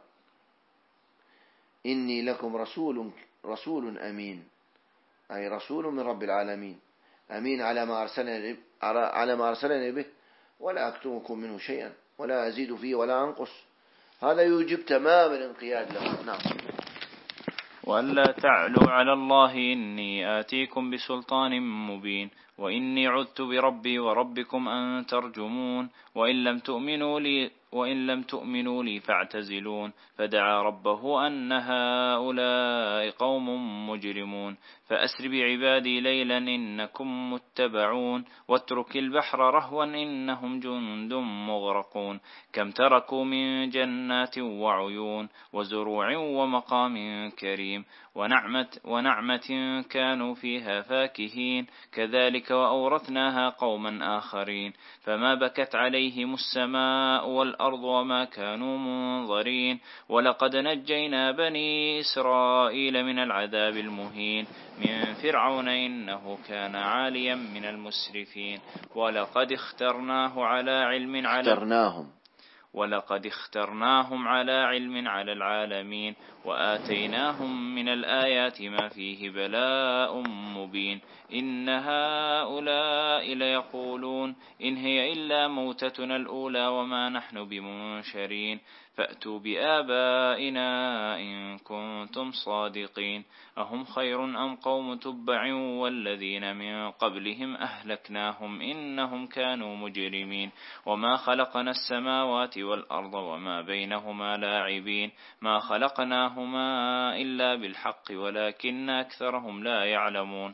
إني لكم رسول رسول أمين أي رسول من رب العالمين أمين على ما أرسلني على ما أرسلني به ولا أكتمكم منه شيئا ولا أزيد فيه ولا أنقص هذا يوجب تمام الانقياد له. نعم. وألا تعلوا على الله إني آتيكم بسلطان مبين وإني عذت بربي وربكم أن ترجمون وإن لم تؤمنوا لي وإن لم تؤمنوا لي فاعتزلون فدعا ربه أن هؤلاء قوم مجرمون فأسر بعبادي ليلا إنكم متبعون واترك البحر رهوا إنهم جند مغرقون كم تركوا من جنات وعيون وزروع ومقام كريم ونعمة, ونعمة كانوا فيها فاكهين كذلك وأورثناها قوما آخرين فما بكت عليهم السماء والأرض وما كانوا منظرين ولقد نجينا بني إسرائيل من العذاب المهين من فرعون إنه كان عاليا من المسرفين ولقد اخترناه على علم على اخترناهم ولقد اخترناهم على علم على العالمين وآتيناهم من الآيات ما فيه بلاء مبين إن هؤلاء ليقولون إن هي إلا موتتنا الأولى وما نحن بمنشرين فأتوا بآبائنا إن كنتم صادقين أهم خير أم قوم تبع والذين من قبلهم أهلكناهم إنهم كانوا مجرمين وما خلقنا السماوات والأرض وما بينهما لاعبين ما خلقناهما إلا بالحق ولكن أكثرهم لا يعلمون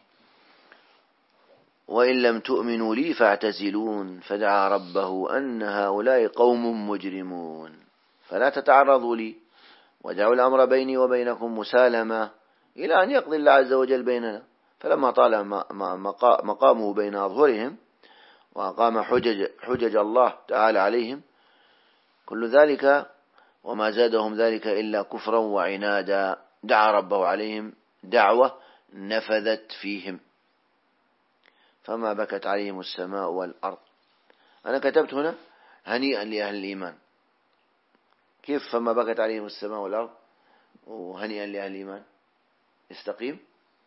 وإن لم تؤمنوا لي فاعتزلون فدعا ربه أن هؤلاء قوم مجرمون فلا تتعرضوا لي ودعوا الأمر بيني وبينكم مسالمة إلى أن يقضي الله عز وجل بيننا فلما طال مقامه بين أظهرهم وأقام حجج, حجج الله تعالى عليهم كل ذلك وما زادهم ذلك إلا كفرا وعنادا دعا ربه عليهم دعوة نفذت فيهم فما بكت عليهم السماء والأرض. أنا كتبت هنا هنيئا لأهل الإيمان. كيف فما بكت عليهم السماء والأرض وهنيئا لأهل الإيمان؟ استقيم.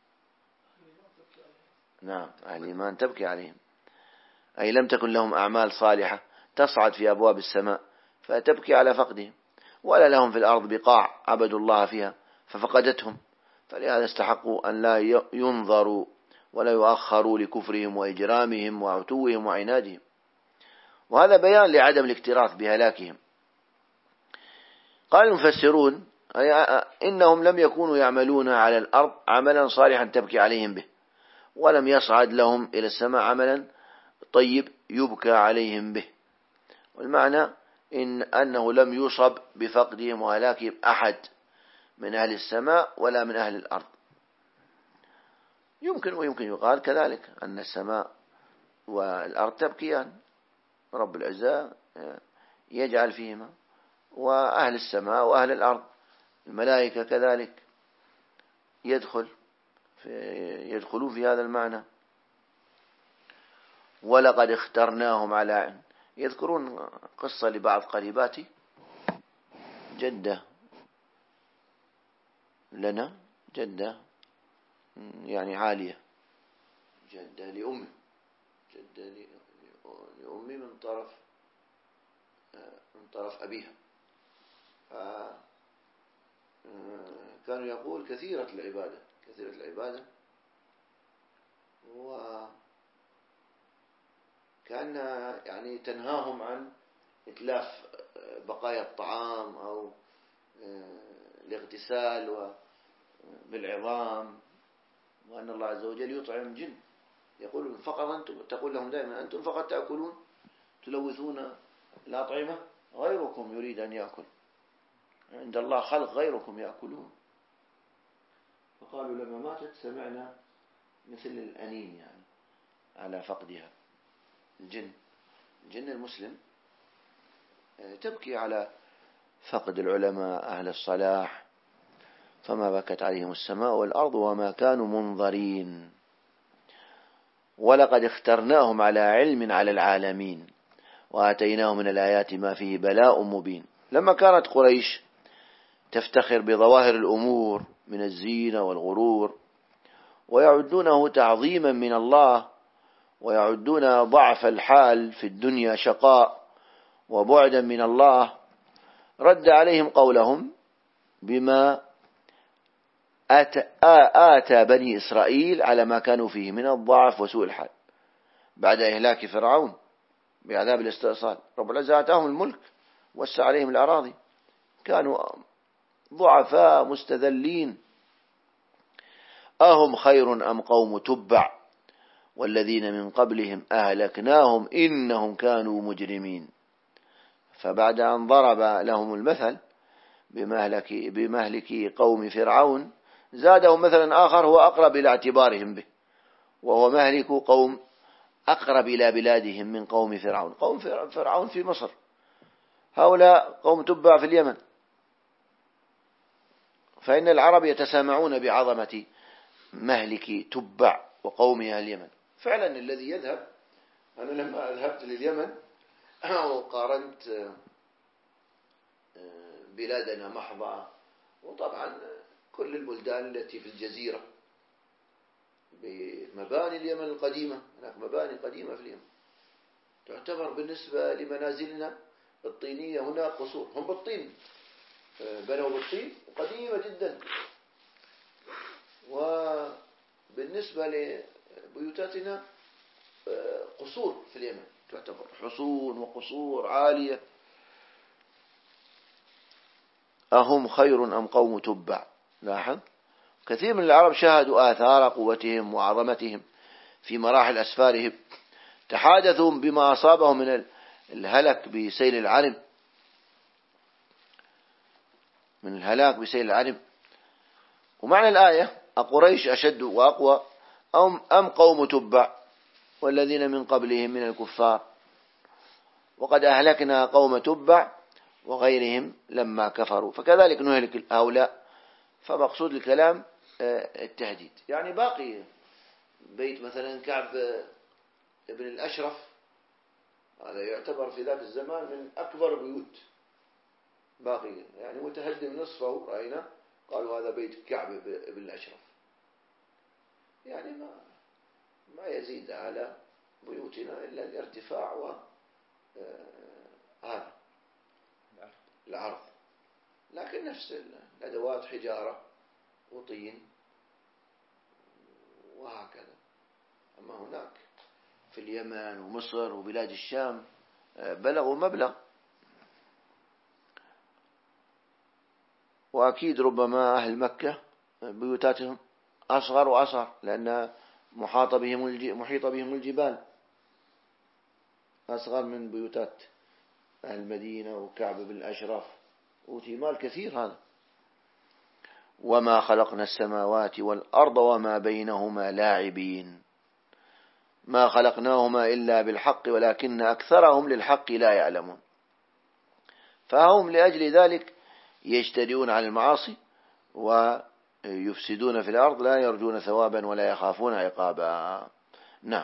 نعم أهل الإيمان تبكي عليهم، أي لم تكن لهم أعمال صالحة تصعد في أبواب السماء فتبكي على فقدهم، ولا لهم في الأرض بقاع عبدوا الله فيها ففقدتهم، فلهذا استحقوا أن لا ينظروا ولا يؤخروا لكفرهم وإجرامهم وعتوهم وعنادهم. وهذا بيان لعدم الاكتراث بهلاكهم. قال المفسرون إنهم لم يكونوا يعملون على الأرض عملا صالحا تبكي عليهم به، ولم يصعد لهم إلى السماء عملا طيب يبكى عليهم به. والمعنى إن أنه لم يصب بفقدهم وهلاكهم أحد من أهل السماء ولا من أهل الأرض. يمكن ويمكن يقال كذلك أن السماء والأرض تبكيان، رب العزة يجعل فيهما، وأهل السماء وأهل الأرض الملائكة كذلك يدخل في يدخلون في هذا المعنى. ولقد اخترناهم على علم. يذكرون قصة لبعض قريباتي جدة لنا، جدة يعني عالية، جدة لأمي، جدة لأمي من طرف من طرف أبيها. كانوا يقول كثيرة العبادة كثيرة العبادة وكان يعني تنهاهم عن إتلاف بقايا الطعام أو الاغتسال بالعظام، وأن الله عز وجل يطعم جن. يقول فقط أنتم، تقول لهم دائما أنتم فقط تأكلون تلوثون الأطعمة، غيركم يريد أن يأكل، عند الله خلق غيركم يأكلون. فقالوا لما ماتت سمعنا مثل الأنين يعني على فقدها. الجن الجن المسلم تبكي على فقد العلماء أهل الصلاح، فما بكت عليهم السماء والأرض وما كانوا منظرين. ولقد اخترناهم على علم على العالمين وآتيناهم من الآيات ما فيه بلاء مبين. لما كانت قريش تفتخر بظواهر الأمور من الزينة والغرور ويعدونه تعظيما من الله، ويعدون ضعف الحال في الدنيا شقاء وبعدا من الله، رد عليهم قولهم بما آتى, آتى بني إسرائيل على ما كانوا فيه من الضعف وسوء الحال. بعد إهلاك فرعون بعذاب الاستئصال. رب العزة آتاهم الملك، وسع عليهم الأراضي، كانوا ضعفاء مستذلين. أهم خير أم قوم تبع والذين من قبلهم أهلكناهم إنهم كانوا مجرمين. فبعد أن ضرب لهم المثل بمهلك, بمهلك قوم فرعون، زادهم مثلا آخر هو أقرب إلى اعتبارهم به، وهو مهلك قوم أقرب إلى بلادهم من قوم فرعون. قوم فرعون في مصر، هؤلاء قوم تبع في اليمن. فإن العرب يتسامعون بعظمة مهلك تبع وقومها اليمن. فعلا الذي يذهب، أنا لما ذهبت لليمن وقارنت بلادنا محضة، وطبعا كل البلدان التي في الجزيرة بمباني اليمن القديمة، هناك مباني قديمة في اليمن تعتبر بالنسبة لمنازلنا الطينية هناك قصور، هم بالطين، بنوا بالطين قديمة جدا. وبالنسبة لبيوتاتنا قصور في اليمن، تعتبر حصون وقصور عالية. أهم خير أم قوم تبع؟ لاحظ كثير من العرب شاهدوا آثار قوتهم وعظمتهم في مراحل أسفارهم، تحادثوا بما أصابهم من الهلك بسيل العرم، من الهلاك بسيل العرم. ومعنى الآية أقريش أشد وأقوى أم, أم قوم تبع والذين من قبلهم من الكفار، وقد أهلكنا قوم تبع وغيرهم لما كفروا فكذلك نهلك هؤلاء. فمقصود الكلام التهديد. يعني باقي بيت مثلا كعب ابن الأشرف، هذا يعتبر في ذاك الزمان من أكبر بيوت، باقي يعني متهدم نصفه، رأينا قالوا هذا بيت كعب ابن الأشرف. يعني ما ما يزيد على بيوتنا إلا الارتفاع و هذا العرض، لكن نفس الأدوات حجارة وطين وهكذا. أما هناك في اليمن ومصر وبلاد الشام بلغوا مبلغ، وأكيد ربما أهل مكة بيوتاتهم أصغر وأصغر، لأن محاط بهم محيط بهم الجبال، أصغر من بيوتات أهل المدينة وكعب بن الأشرف، أوتي مال كثير هذا. وما خلقنا السماوات والأرض وما بينهما لاعبين، ما خلقناهما إلا بالحق ولكن أكثرهم للحق لا يعلمون. فهم لأجل ذلك يجترئون على المعاصي ويفسدون في الأرض، لا يرجون ثوابا ولا يخافون عقابا. نعم.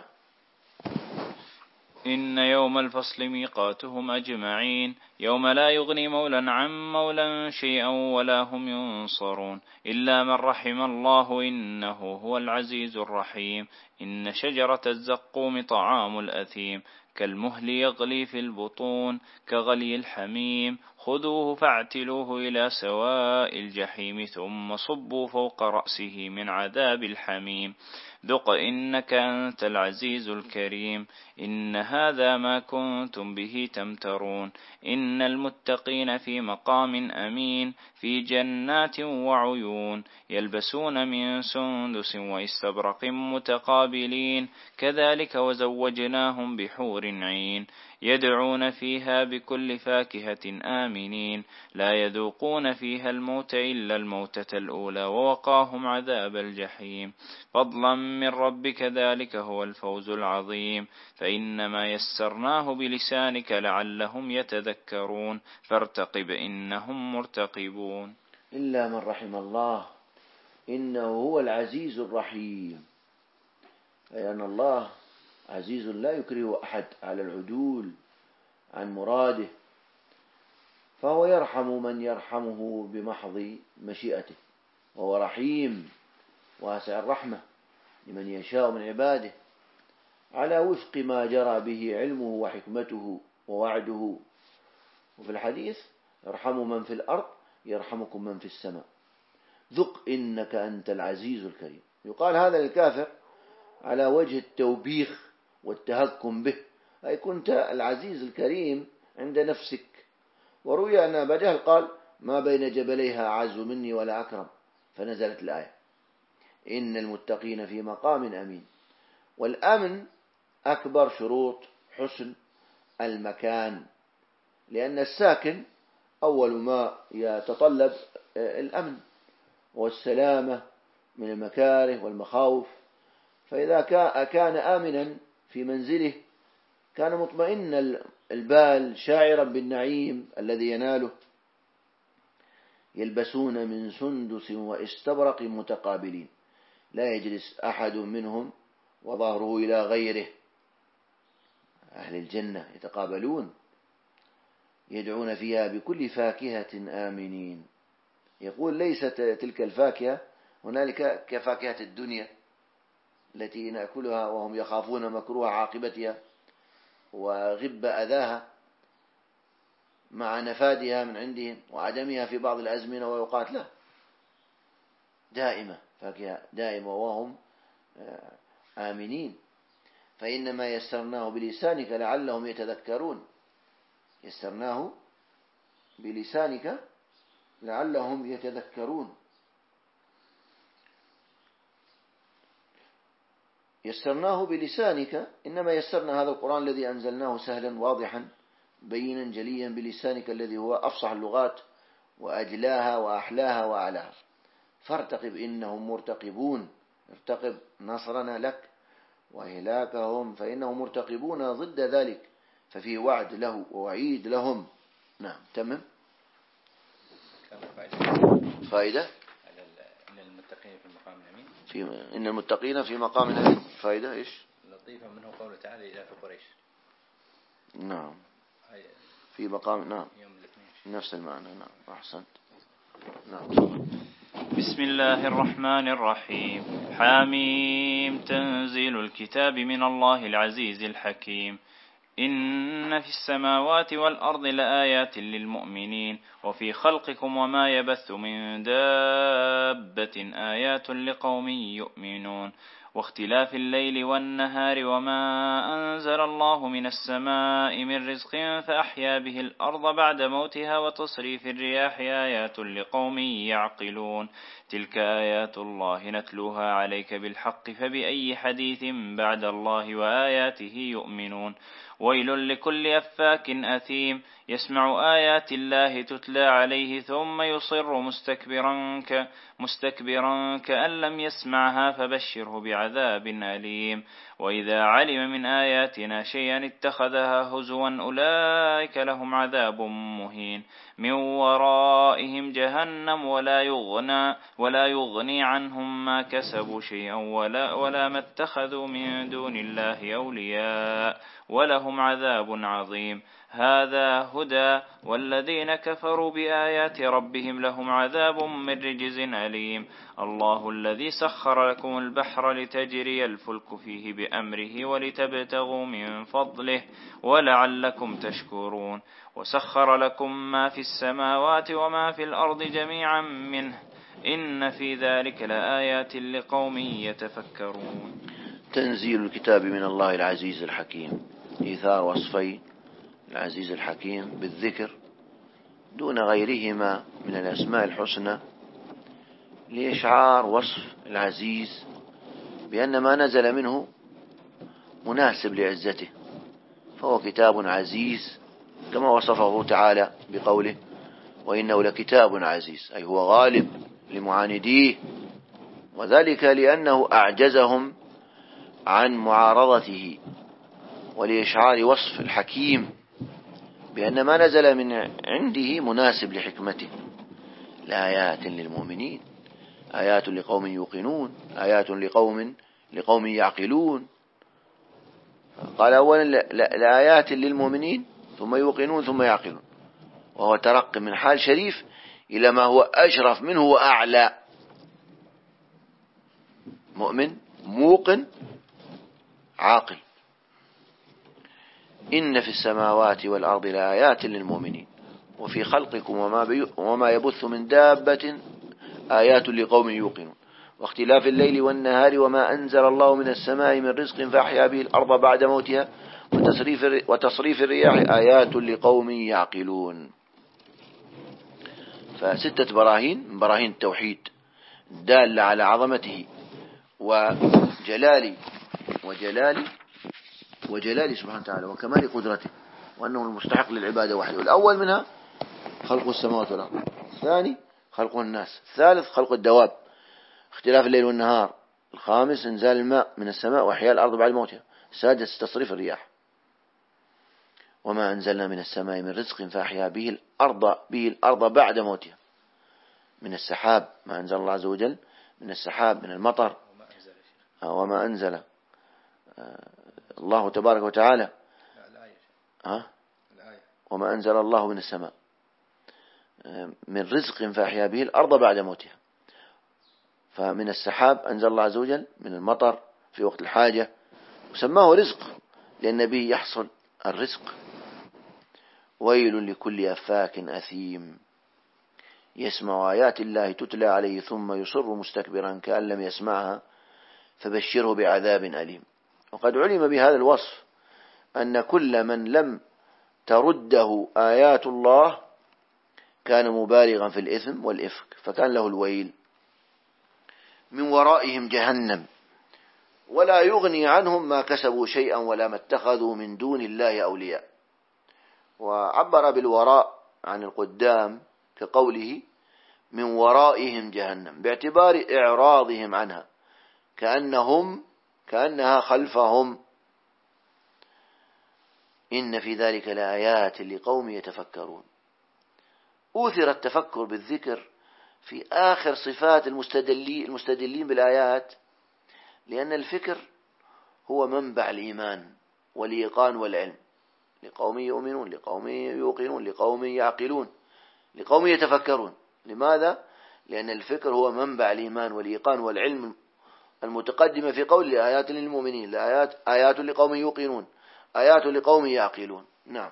إن يوم الفصل ميقاتهم أجمعين، يوم لا يغني مولى عن مولى شيئا ولا هم ينصرون إلا من رحم الله إنه هو العزيز الرحيم. إن شجرة الزقوم طعام الأثيم كالمهل يغلي في البطون كغلي الحميم خذوه فاعتلوه إلى سواء الجحيم ثم صبوا فوق رأسه من عذاب الحميم ذق إنك أنت العزيز الكريم. إن هذا ما كنتم به تمترون. إن المتقين في مقام أمين في جنات وعيون يلبسون من سندس واستبرق متقابلين كذلك وزوجناهم بحور عين يدعون فيها بكل فاكهة آمنين لا يذوقون فيها الموت إلا الموتة الأولى ووقاهم عذاب الجحيم فضلا من ربك ذلك هو الفوز العظيم. فإنما يسرناه بلسانك لعلهم يتذكرون فارتقب إنهم مرتقبون. إلا من رحم الله إنه هو العزيز الرحيم، أي أن الله عزيز لا يكره أحد على العدول عن مراده، فهو يرحم من يرحمه بمحض مشيئته، وهو رحيم واسع الرحمة لمن يشاء من عباده على وفق ما جرى به علمه وحكمته ووعده. وفي الحديث يرحم من في الأرض يرحمكم من في السماء ذق إنك أنت العزيز الكريم. يقال هذا للكافر على وجه التوبيخ والتهكم به، أي كنت العزيز الكريم عند نفسك. وروي أن أبا جهل قال: ما بين جبليها أعز مني ولا أكرم، فنزلت الآية: إن المتقين في مقام أمين. والأمن أكبر شروط حسن المكان، لأن الساكن أول ما يتطلب الأمن والسلامة من المكاره والمخاوف، فإذا كان آمنا في منزله كان مطمئن البال شاعرا بالنعيم الذي يناله. يلبسون من سندس واستبرق متقابلين، لا يجلس أحد منهم وظهره إلى غيره. أهل الجنة يتقابلون، يدعون فيها بكل فاكهة آمنين. يقول: ليست تلك الفاكهة هنالك كفاكهة الدنيا التي نأكلها وهم يخافون مكروه عاقبتها وغب أذاها مع نفادها من عندهم وعدمها في بعض الأزمنة وأوقات، لا، دائمة، فاكهة دائمة وهم آمنين. فإنما يسرناه بلسانك لعلهم يتذكرون. يسرناه بلسانك لعلهم يتذكرون. يسرناه بلسانك، إنما يسرنا هذا القرآن الذي أنزلناه سهلا واضحا بينا جليا بلسانك الذي هو أفصح اللغات وأجلاها وأحلاها وأعلاها. فارتقب إنهم مرتقبون. ارتقب نصرنا لك وإهلاكهم، فإنهم مرتقبون ضد ذلك، ففي وعد له ووعيد لهم. نعم، تمام. فائدة إن المتقين في مقام أمين. في إن المتقين في مقام أمين. فائدة إيش؟ لطيفة منه قوله تعالى: إلى في قريش. نعم، في مقام. نعم، يوم الاثنين نفس المعنى. نعم، أحسنت. نعم. بسم الله الرحمن الرحيم. حاميم. تنزيل الكتاب من الله العزيز الحكيم. إن في السماوات والأرض لآيات للمؤمنين وفي خلقكم وما يبث من دابة آيات لقوم يؤمنون واختلاف الليل والنهار وما أنزل الله من السماء من رزق فأحيا به الأرض بعد موتها وتصريف الرياح آيات لقوم يعقلون. تلك آيات الله نتلوها عليك بالحق فبأي حديث بعد الله وآياته يؤمنون. ويل لكل أفاك أثيم يسمع آيات الله تتلى عليه ثم يصر مستكبرا, ك مستكبرا كأن لم يسمعها فبشره بعذاب أليم. وإذا علم من آياتنا شيئا اتخذها هزوا أولئك لهم عذاب مهين من ورائهم جهنم ولا يغنى ولا يغني عنهم ما كسبوا شيئا ولا, ولا ما اتخذوا من دون الله أولياء ولهم عذاب عظيم. هذا هدى والذين كفروا بآيات ربهم لهم عذاب من رجز أليم. الله الذي سخر لكم البحر لتجري الفلك فيه بأمره ولتبتغوا من فضله ولعلكم تشكرون. وسخر لكم ما في السماوات وما في الأرض جميعا منه إن في ذلك لآيات لقوم يتفكرون. تنزيل الكتاب من الله العزيز الحكيم. إيثار وصفي العزيز الحكيم بالذكر دون غيرهما من الأسماء الحسنى لإشعار وصف العزيز بأن ما نزل منه مناسب لعزته، فهو كتاب عزيز كما وصفه تعالى بقوله: وإنه لكتاب عزيز، أي هو غالب لمعانديه، وذلك لأنه أعجزهم عن معارضته، ولإشعار وصف الحكيم بأن ما نزل من عنده مناسب لحكمته. لآيات للمؤمنين، آيات لقوم يوقنون، آيات لقوم لقوم يعقلون. قال أولا لآيات للمؤمنين ثم يوقنون ثم يعقلون، وهو ترقي من حال شريف إلى ما هو أشرف منه وأعلى. مؤمن موقن عاقل. إن في السماوات والأرض لآيات للمؤمنين وفي خلقكم وما, وما يبث من دابة آيات لقوم يوقنون. واختلاف الليل والنهار وما أنزل الله من السماء من رزق فأحيا به الأرض بعد موتها وتصريف, وتصريف الرياح آيات لقوم يعقلون. فستة براهين من براهين التوحيد دالة على عظمته وجلال وجلال وجلال سبحانه وتعالى وكمال قدرته وأنه المستحق للعبادة وحده. الأول منها خلق السماوات والأرض، الثاني خلق الناس، الثالث خلق الدواب، اختلاف الليل والنهار، الخامس انزال الماء من السماء وإحياء الأرض بعد موتها، السادس تصريف الرياح. وما أنزلنا من السماء من رزق فأحيا به الأرض به الأرض بعد موتها، من السحاب ما أنزل الله عز وجل من السحاب من المطر. وما أنزل الله تبارك وتعالى ها وما أنزل الله من السماء من رزق فأحيا به الأرض بعد موتها. فمن السحاب أنزل الله عز وجل من المطر في وقت الحاجة وسماه رزق لأن به يحصل الرزق. ويل لكل أفاك أثيم يسمع آيات الله تتلى عليه ثم يصر مستكبرا كأن لم يسمعها فبشره بعذاب أليم. وقد علم بهذا الوصف أن كل من لم ترده آيات الله كان مبالغا في الإثم والإفك فكان له الويل. من ورائهم جهنم ولا يغني عنهم ما كسبوا شيئا ولا ما اتخذوا من دون الله أولياء. وعبر بالوراء عن القدام كقوله من ورائهم جهنم باعتبار إعراضهم عنها كأنهم كأنها خلفهم. إن في ذلك لآيات لقوم يتفكرون. أوثر التفكر بالذكر في آخر صفات المستدلين المستدلين بالآيات لأن الفكر هو منبع الإيمان والإيقان والعلم لقوم يؤمنون لقوم يوقنون لقوم يعقلون لقوم يتفكرون. لماذا؟ لأن الفكر هو منبع الإيمان والإيقان والعلم المتقدمة في قول آيات للمؤمنين لآيات آيات لقوم يوقنون آيات لقوم يعقلون. نعم.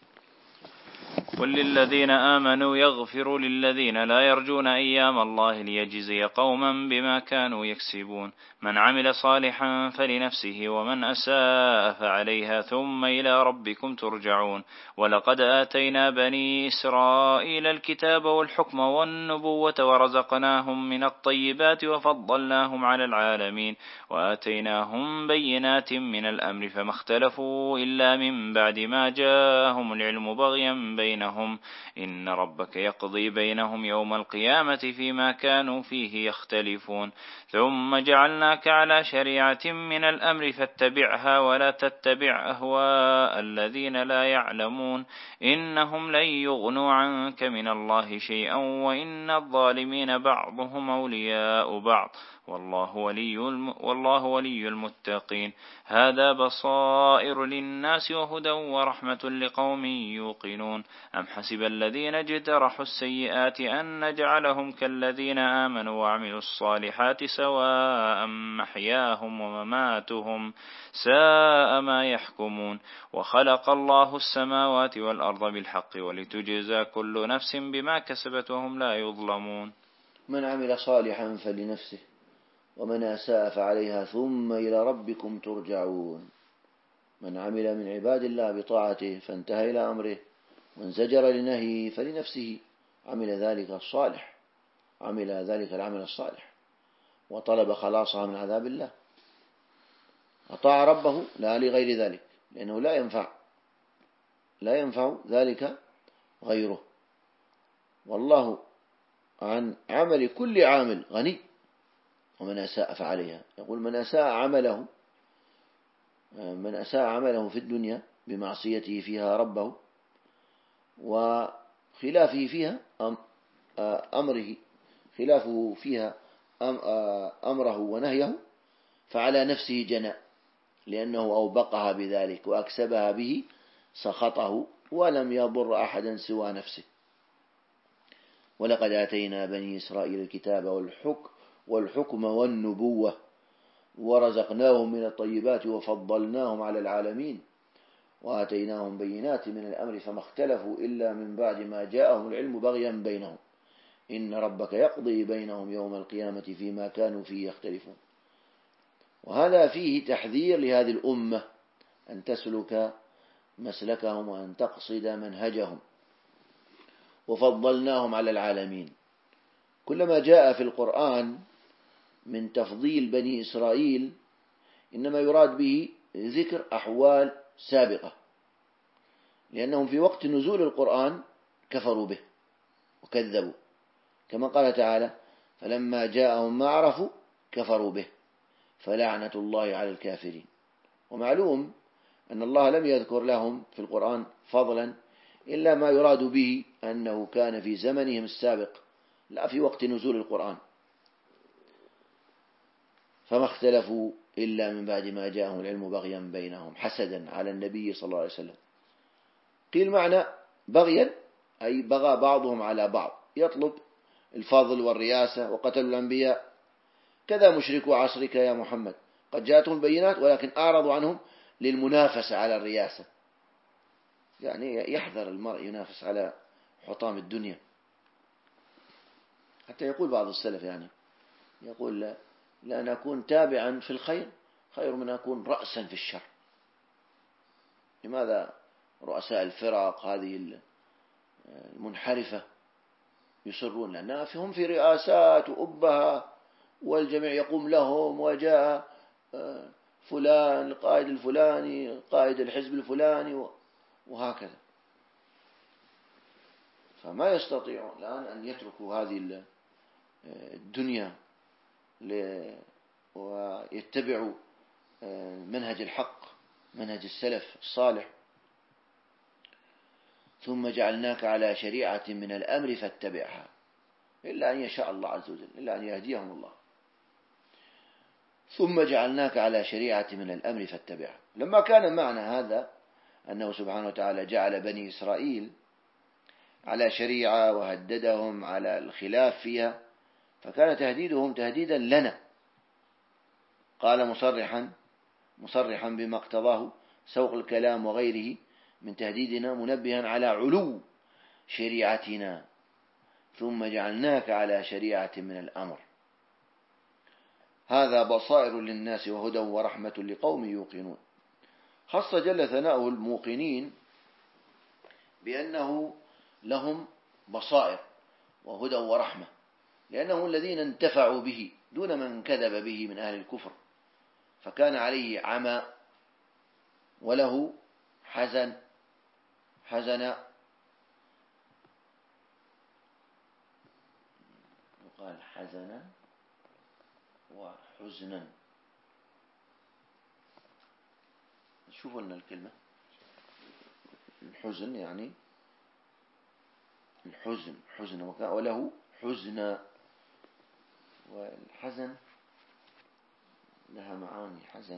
قل للذين آمنوا يغفروا للذين لا يرجون أيام الله ليجزي قوما بما كانوا يكسبون من عمل صالحا فلنفسه ومن أساء فعليها ثم إلى ربكم ترجعون. ولقد آتينا بني إسرائيل الكتاب والحكم والنبوة ورزقناهم من الطيبات وفضلناهم على العالمين وآتيناهم بينات من الأمر فما اختلفوا إلا من بعد ما جاءهم العلم بغيا بينهم إن ربك يقضي بينهم يوم القيامة فيما كانوا فيه يختلفون. ثم جعلناك على شريعة من الأمر فاتبعها ولا تتبع أهواء الذين لا يعلمون إنهم لن يغنوا عنك من الله شيئا وإن الظالمين بعضهم أولياء بعض والله ولي والله ولي المتقين. هذا بصائر للناس وهدى ورحمة لقوم يوقنون. أم حسب الذين اجترحوا السيئات أن نجعلهم كالذين آمنوا وعملوا الصالحات سواء محياهم ومماتهم ساء ما يحكمون. وخلق الله السماوات والأرض بالحق ولتجزى كل نفس بما كسبت وهم لا يظلمون. من عمل صالحا فلنفسه ومن أساء فعليها ثم إلى ربكم ترجعون. من عمل من عباد الله بطاعته فانتهى إلى أمره وانزجر لنهيه فلنفسه عمل ذلك الصالح عمل ذلك العمل الصالح وطلب خلاصها من عذاب الله. أطاع ربه لا لغير ذلك لأنه لا ينفع لا ينفع ذلك غيره. والله عن عمل كل عامل غني. ومن أساء فعليها يقول من أساء عمله من أساء عمله في الدنيا بمعصيته فيها ربه وخلافه فيها أمره خلافه فيها أمره ونهيه فعلى نفسه جناء لأنه أوبقها بذلك وأكسبها به سخطه ولم يضر أحدا سوى نفسه. ولقد آتينا بني إسرائيل الكتاب والحكم والحكم والنبوة ورزقناهم من الطيبات وفضلناهم على العالمين وآتيناهم بينات من الأمر فما اختلفوا إلا من بعد ما جاءهم العلم بغيا بينهم إن ربك يقضي بينهم يوم القيامة فيما كانوا فيه يختلفون. وهذا فيه تحذير لهذه الأمة أن تسلك مسلكهم وأن تقصد منهجهم، وفضلناهم على العالمين. كلما جاء في القرآن من تفضيل بني إسرائيل إنما يراد به ذكر أحوال سابقة، لأنهم في وقت نزول القرآن كفروا به وكذبوا، كما قال تعالى: فلما جاءهم ما عرفوا كفروا به فلعنة الله على الكافرين. ومعلوم أن الله لم يذكر لهم في القرآن فضلا إلا ما يراد به أنه كان في زمنهم السابق لا في وقت نزول القرآن، فما اختلفوا إلا من بعد ما جاءهم العلم بغيا بينهم حسدا على النبي صلى الله عليه وسلم. قيل معنى بغيا أي بغى بعضهم على بعض، يطلب الفضل والرياسة وقتلوا الأنبياء. كذا مشركوا عصرك يا محمد، قد جاءتهم البينات ولكن أعرضوا عنهم للمنافسة على الرياسة، يعني يحذر المرء ينافس على حطام الدنيا. حتى يقول بعض السلف يعني يقول لا لأن أكون تابعا في الخير خير من أكون رأسا في الشر. لماذا رؤساء الفرق هذه المنحرفة يصرون؟ لأنها هم في رئاسات وأبها والجميع يقوم لهم، وجاء فلان القائد الفلاني قائد الحزب الفلاني وهكذا، فما يستطيعون الآن أن يتركوا هذه الدنيا ويتبعوا منهج الحق منهج السلف الصالح. ثم جعلناك على شريعة من الأمر فاتبعها إلا أن يشاء الله عز وجل، إلا أن يهديهم الله. ثم جعلناك على شريعة من الأمر فاتبعها. لما كان معنى هذا أنه سبحانه وتعالى جعل بني إسرائيل على شريعة وهددهم على الخلاف فيها، فكان تهديدهم تهديدا لنا. قال مصرحا مصرحا بما اقتضاه سوق الكلام وغيره من تهديدنا، منبها على علو شريعتنا. ثم جعلناك على شريعة من الأمر. هذا بصائر للناس وهدى ورحمة لقوم يوقنون. خص جل ثناؤه الموقنين بأنه لهم بصائر وهدى ورحمة، لأنهم الذين انتفعوا به دون من كذب به من أهل الكفر، فكان عليه عمى وله حزن حزن يقال حزنا وحزنا. شوفوا لنا الكلمة الحزن يعني الحزن حزن وله حزنا، والحزن لها معاني حزن.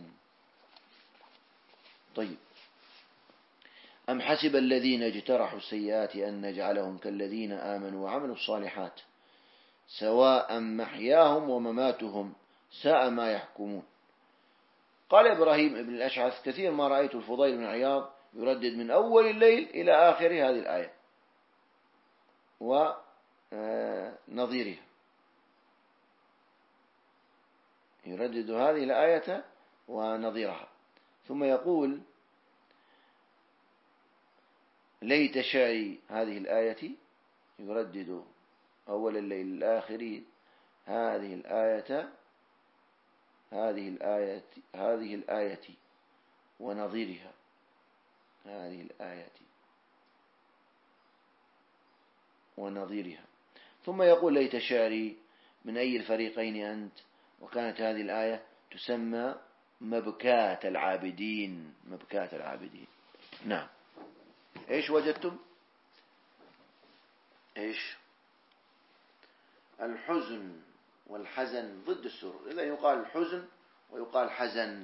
طيب، أم حسب الذين اجترحوا السيئات أن نجعلهم كالذين آمنوا وعملوا الصالحات سواء محياهم ومماتهم ساء ما يحكمون. قال إبراهيم ابن الأشعث: كثير ما رأيت الفضيل بن عياض يردد من أول الليل إلى آخر هذه الآية ونظيرها، يردد هذه الآية ونظيرها، ثم يقول: ليت شعري هذه الآية، يردد أول الليل الآخر هذه الآية هذه الآية هذه الآية ونظيرها هذه الآية ونظيرها، ثم يقول: ليت شعري من أي الفريقين أنت. وكانت هذه الآية تسمى مبكاة العابدين مبكاة العابدين. نعم. إيش وجدتم؟ إيش؟ الحزن والحزن ضد السرور، إذا يقال الحزن ويقال حزن.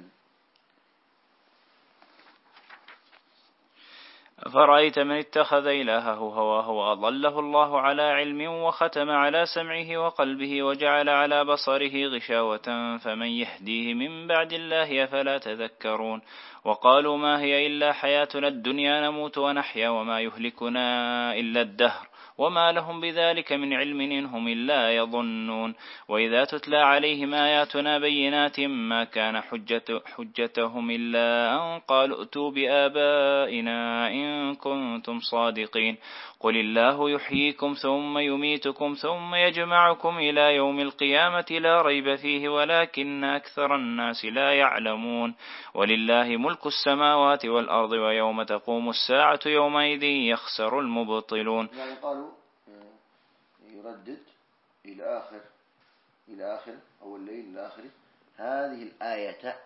أفرأيت من اتخذ إلهه هواه وأضله الله على علم وختم على سمعه وقلبه وجعل على بصره غشاوة فمن يهديه من بعد الله أفلا تذكرون. وقالوا ما هي إلا حياتنا الدنيا نموت ونحيا وما يهلكنا إلا الدهر وما لهم بذلك من علم إن هم إلا يظنون وإذا تتلى عليهم آياتنا بينات ما كان حجة حجتهم إلا أن قالوا ائتوا بآبائنا إن كنتم صادقين قل الله يحييكم ثم يميتكم ثم يجمعكم إلى يوم القيامة لا ريب فيه ولكن أكثر الناس لا يعلمون ولله ملك السماوات والأرض ويوم تقوم الساعة يومئذ يخسر المبطلون. يعني قالوا يردد إلى آخر إلى آخر أو الليل إلى آخره هذه الآية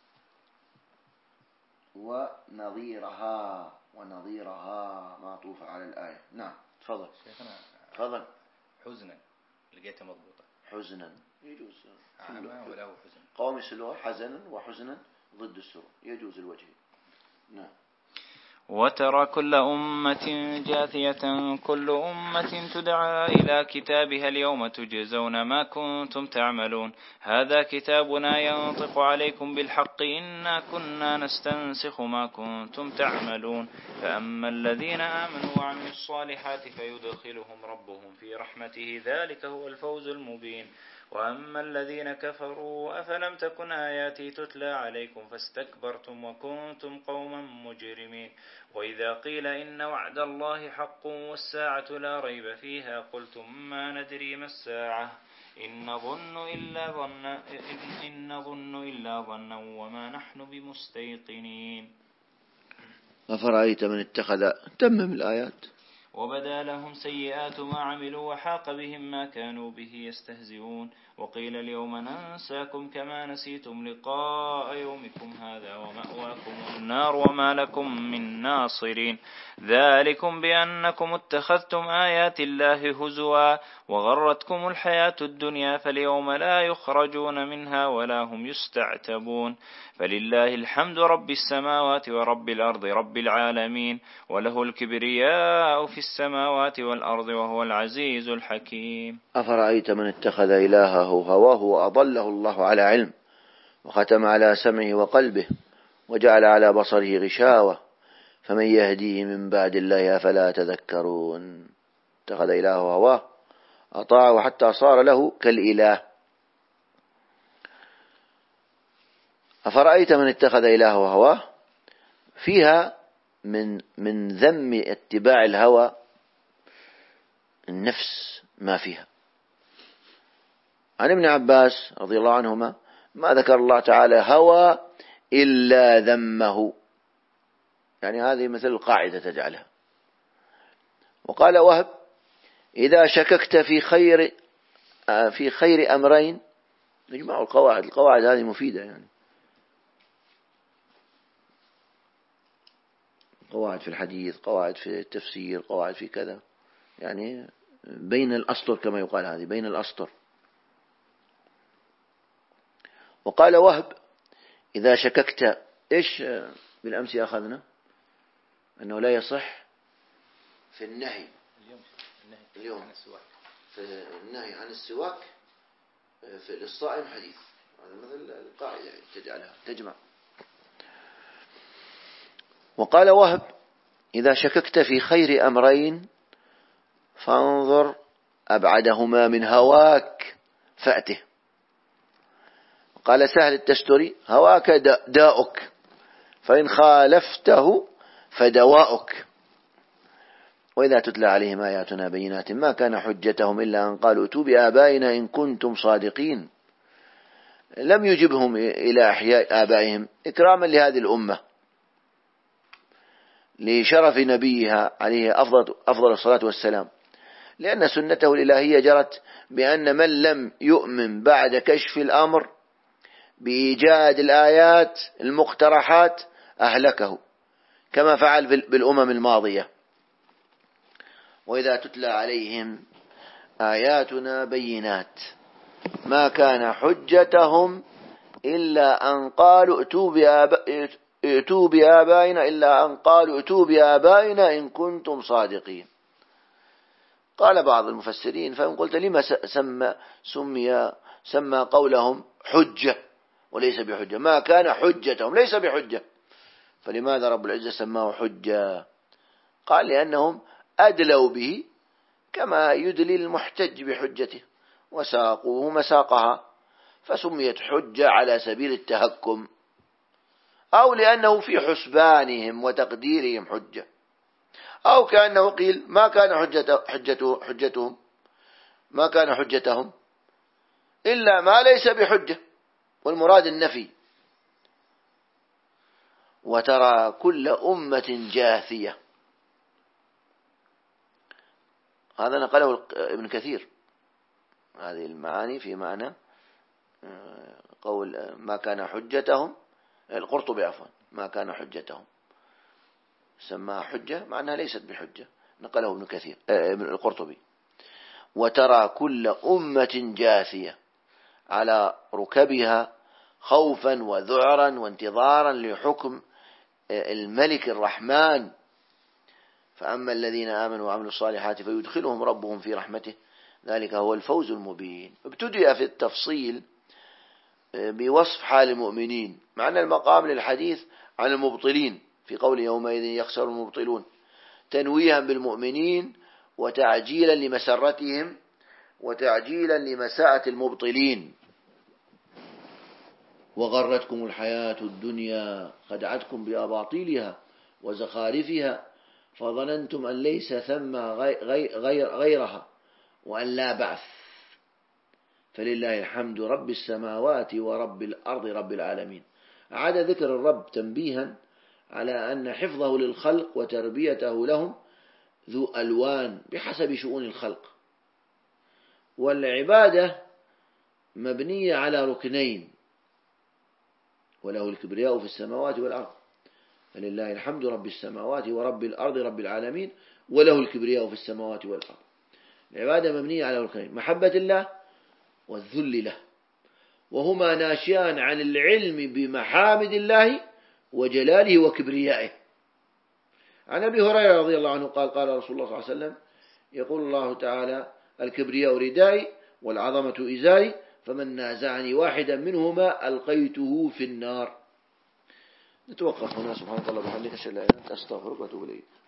ونظيرها ونظيرها معطوفة على الآية. نعم تفضل شيخنا. تفضل. حزنا لقيتها مضبوطة. حزنا يجوز. عاما ولا حزن. قواميس اللغة حزنا وحزنا ضد السرور يجوز الوجه. نعم. وترى كل أمة جاثية كل أمة تدعى إلى كتابها اليوم تجزون ما كنتم تعملون هذا كتابنا ينطق عليكم بالحق إنا كنا نستنسخ ما كنتم تعملون فأما الذين آمنوا وعملوا الصالحات فيدخلهم ربهم في رحمته ذلك هو الفوز المبين وأما الذين كفروا أفلم تكن آياتي تتلى عليكم فاستكبرتم وكنتم قوما مجرمين وإذا قيل إن وعد الله حق والساعة لا ريب فيها قلتم ما ندري ما الساعة إن نظن إلا ظنا إن نظن إلا ظنا وما نحن بمستيقنين. أفرأيت من اتخذ تمم الآيات وبدا لهم سيئات ما عملوا وحاق بهم ما كانوا به يستهزئون وقيل اليوم ننساكم كما نسيتم لقاء يومكم هذا ومأواكم النار وما لكم من ناصرين ذلكم بأنكم اتخذتم آيات الله هزوا وغرتكم الحياة الدنيا فاليوم لا يخرجون منها ولا هم يستعتبون فلله الحمد رب السماوات ورب الأرض رب العالمين وله الكبرياء في السماوات والأرض وهو العزيز الحكيم. أفرأيت من اتخذ إلهه هواه وأضله الله على علم وختم على سمعه وقلبه وجعل على بصره غشاوة فمن يهديه من بعد الله أفلا تذكرون. اتخذ إلهه هواه أطاعه حتى صار له كالإله. أفرأيت من اتخذ إلهه هواه فيها من من ذم اتباع الهوى النفس ما فيها. عن ابن عباس رضي الله عنهما ما ذكر الله تعالى هوى إلا ذمه يعني هذه مثل القاعدة تجعلها. وقال وهب إذا شككت في خير في خير أمرين نجمع القواعد القواعد هذه مفيدة يعني قواعد في الحديث قواعد في التفسير قواعد في كذا يعني بين الأسطر كما يقال هذه بين الأسطر. وقال وهب إذا شككت إيش بالأمس أخذنا أنه لا يصح في النهي اليوم في النهي عن السواك في الصائم حديث هذا مثل القاعدة تجعلها تجمع. وقال وهب إذا شككت في خير أمرين فانظر أبعدهما من هواك فأته. قال سهل التستري هواك داؤك فإن خالفته فدواؤك. وإذا تتلى عليهم آياتنا بينات ما كان حجتهم إلا أن قالوا ائتوا بآبائنا إن كنتم صادقين. لم يجبهم إلى إحياء آبائهم إكراما لهذه الأمة لشرف نبيها عليه أفضل, أفضل الصلاة والسلام لأن سنته الإلهية جرت بأن من لم يؤمن بعد كشف الأمر بإيجاد الآيات المقترحات أهلكه كما فعل بالأمم الماضية. وإذا تتلى عليهم آياتنا بينات ما كان حجتهم إلا أن قالوا ائتوا بآبائنا ائتوا بآبائنا إلا أن قالوا ائتوا بآبائنا إن كنتم صادقين. قال بعض المفسرين فإن قلت لما سمى سمي سمى قولهم حجة وليس بحجة ما كان حجتهم ليس بحجة فلماذا رب العزة سماه حجة؟ قال لأنهم أدلوا به كما يدلي المحتج بحجته، وساقوه مساقها، فسميت حجة على سبيل التهكم، أو لأنه في حسبانهم وتقديرهم حجة، أو كأنه قيل ما كان حجته حجته حجتهم ما كان حجتهم إلا ما ليس بحجة، والمراد النفي. وترى كل أمة جاثية، هذا نقله ابن كثير، هذه المعاني في معنى قول ما كان حجتهم، القرطبي عفوا، ما كان حجتهم سماها حجة مع أنها ليست بحجة، نقله ابن كثير ابن القرطبي. وترى كل أمة جاثية على ركبها خوفا وذعرا وانتظارا لحكم الملك الرحمن، فأما الذين آمنوا وعملوا الصالحات فيدخلهم ربهم في رحمته، ذلك هو الفوز المبين. ابتدأ في التفصيل بوصف حال المؤمنين، معنى المقام للحديث عن المبطلين في قول يومئذ يخسر المبطلون، تنويها بالمؤمنين وتعجيلا لمسرتهم وتعجيلا لمساءة المبطلين. وغرتكم الحياة الدنيا خدعتكم بأباطيلها وزخارفها فظننتم أن ليس ثم غير غيرها وأن لا بعث، فلله الحمد رب السماوات ورب الأرض رب العالمين. أعاد ذكر الرب تنبيها على أن حفظه للخلق وتربيته لهم ذو ألوان بحسب شؤون الخلق، والعبادة مبنية على ركنين، وله الكبرياء في السماوات والأرض، فلله الحمد رب السماوات ورب الأرض رب العالمين وله الكبرياء في السماوات والأرض. العبادة مبنية على ركنين، محبة الله والذل له، وهما ناشئان عن العلم بمحامد الله وجلاله وكبريائه. عن أبي هريرة رضي الله عنه قال قال رسول الله صلى الله عليه وسلم يقول الله تعالى الكبرياء ردائي والعظمة إزاري فمن نازعني واحدا منهما ألقيته في النار. نتوقف هنا. سبحانك اللهم وبحمدك أشهد أن لا إله إلا أنت أستغفرك وأتوب إليك.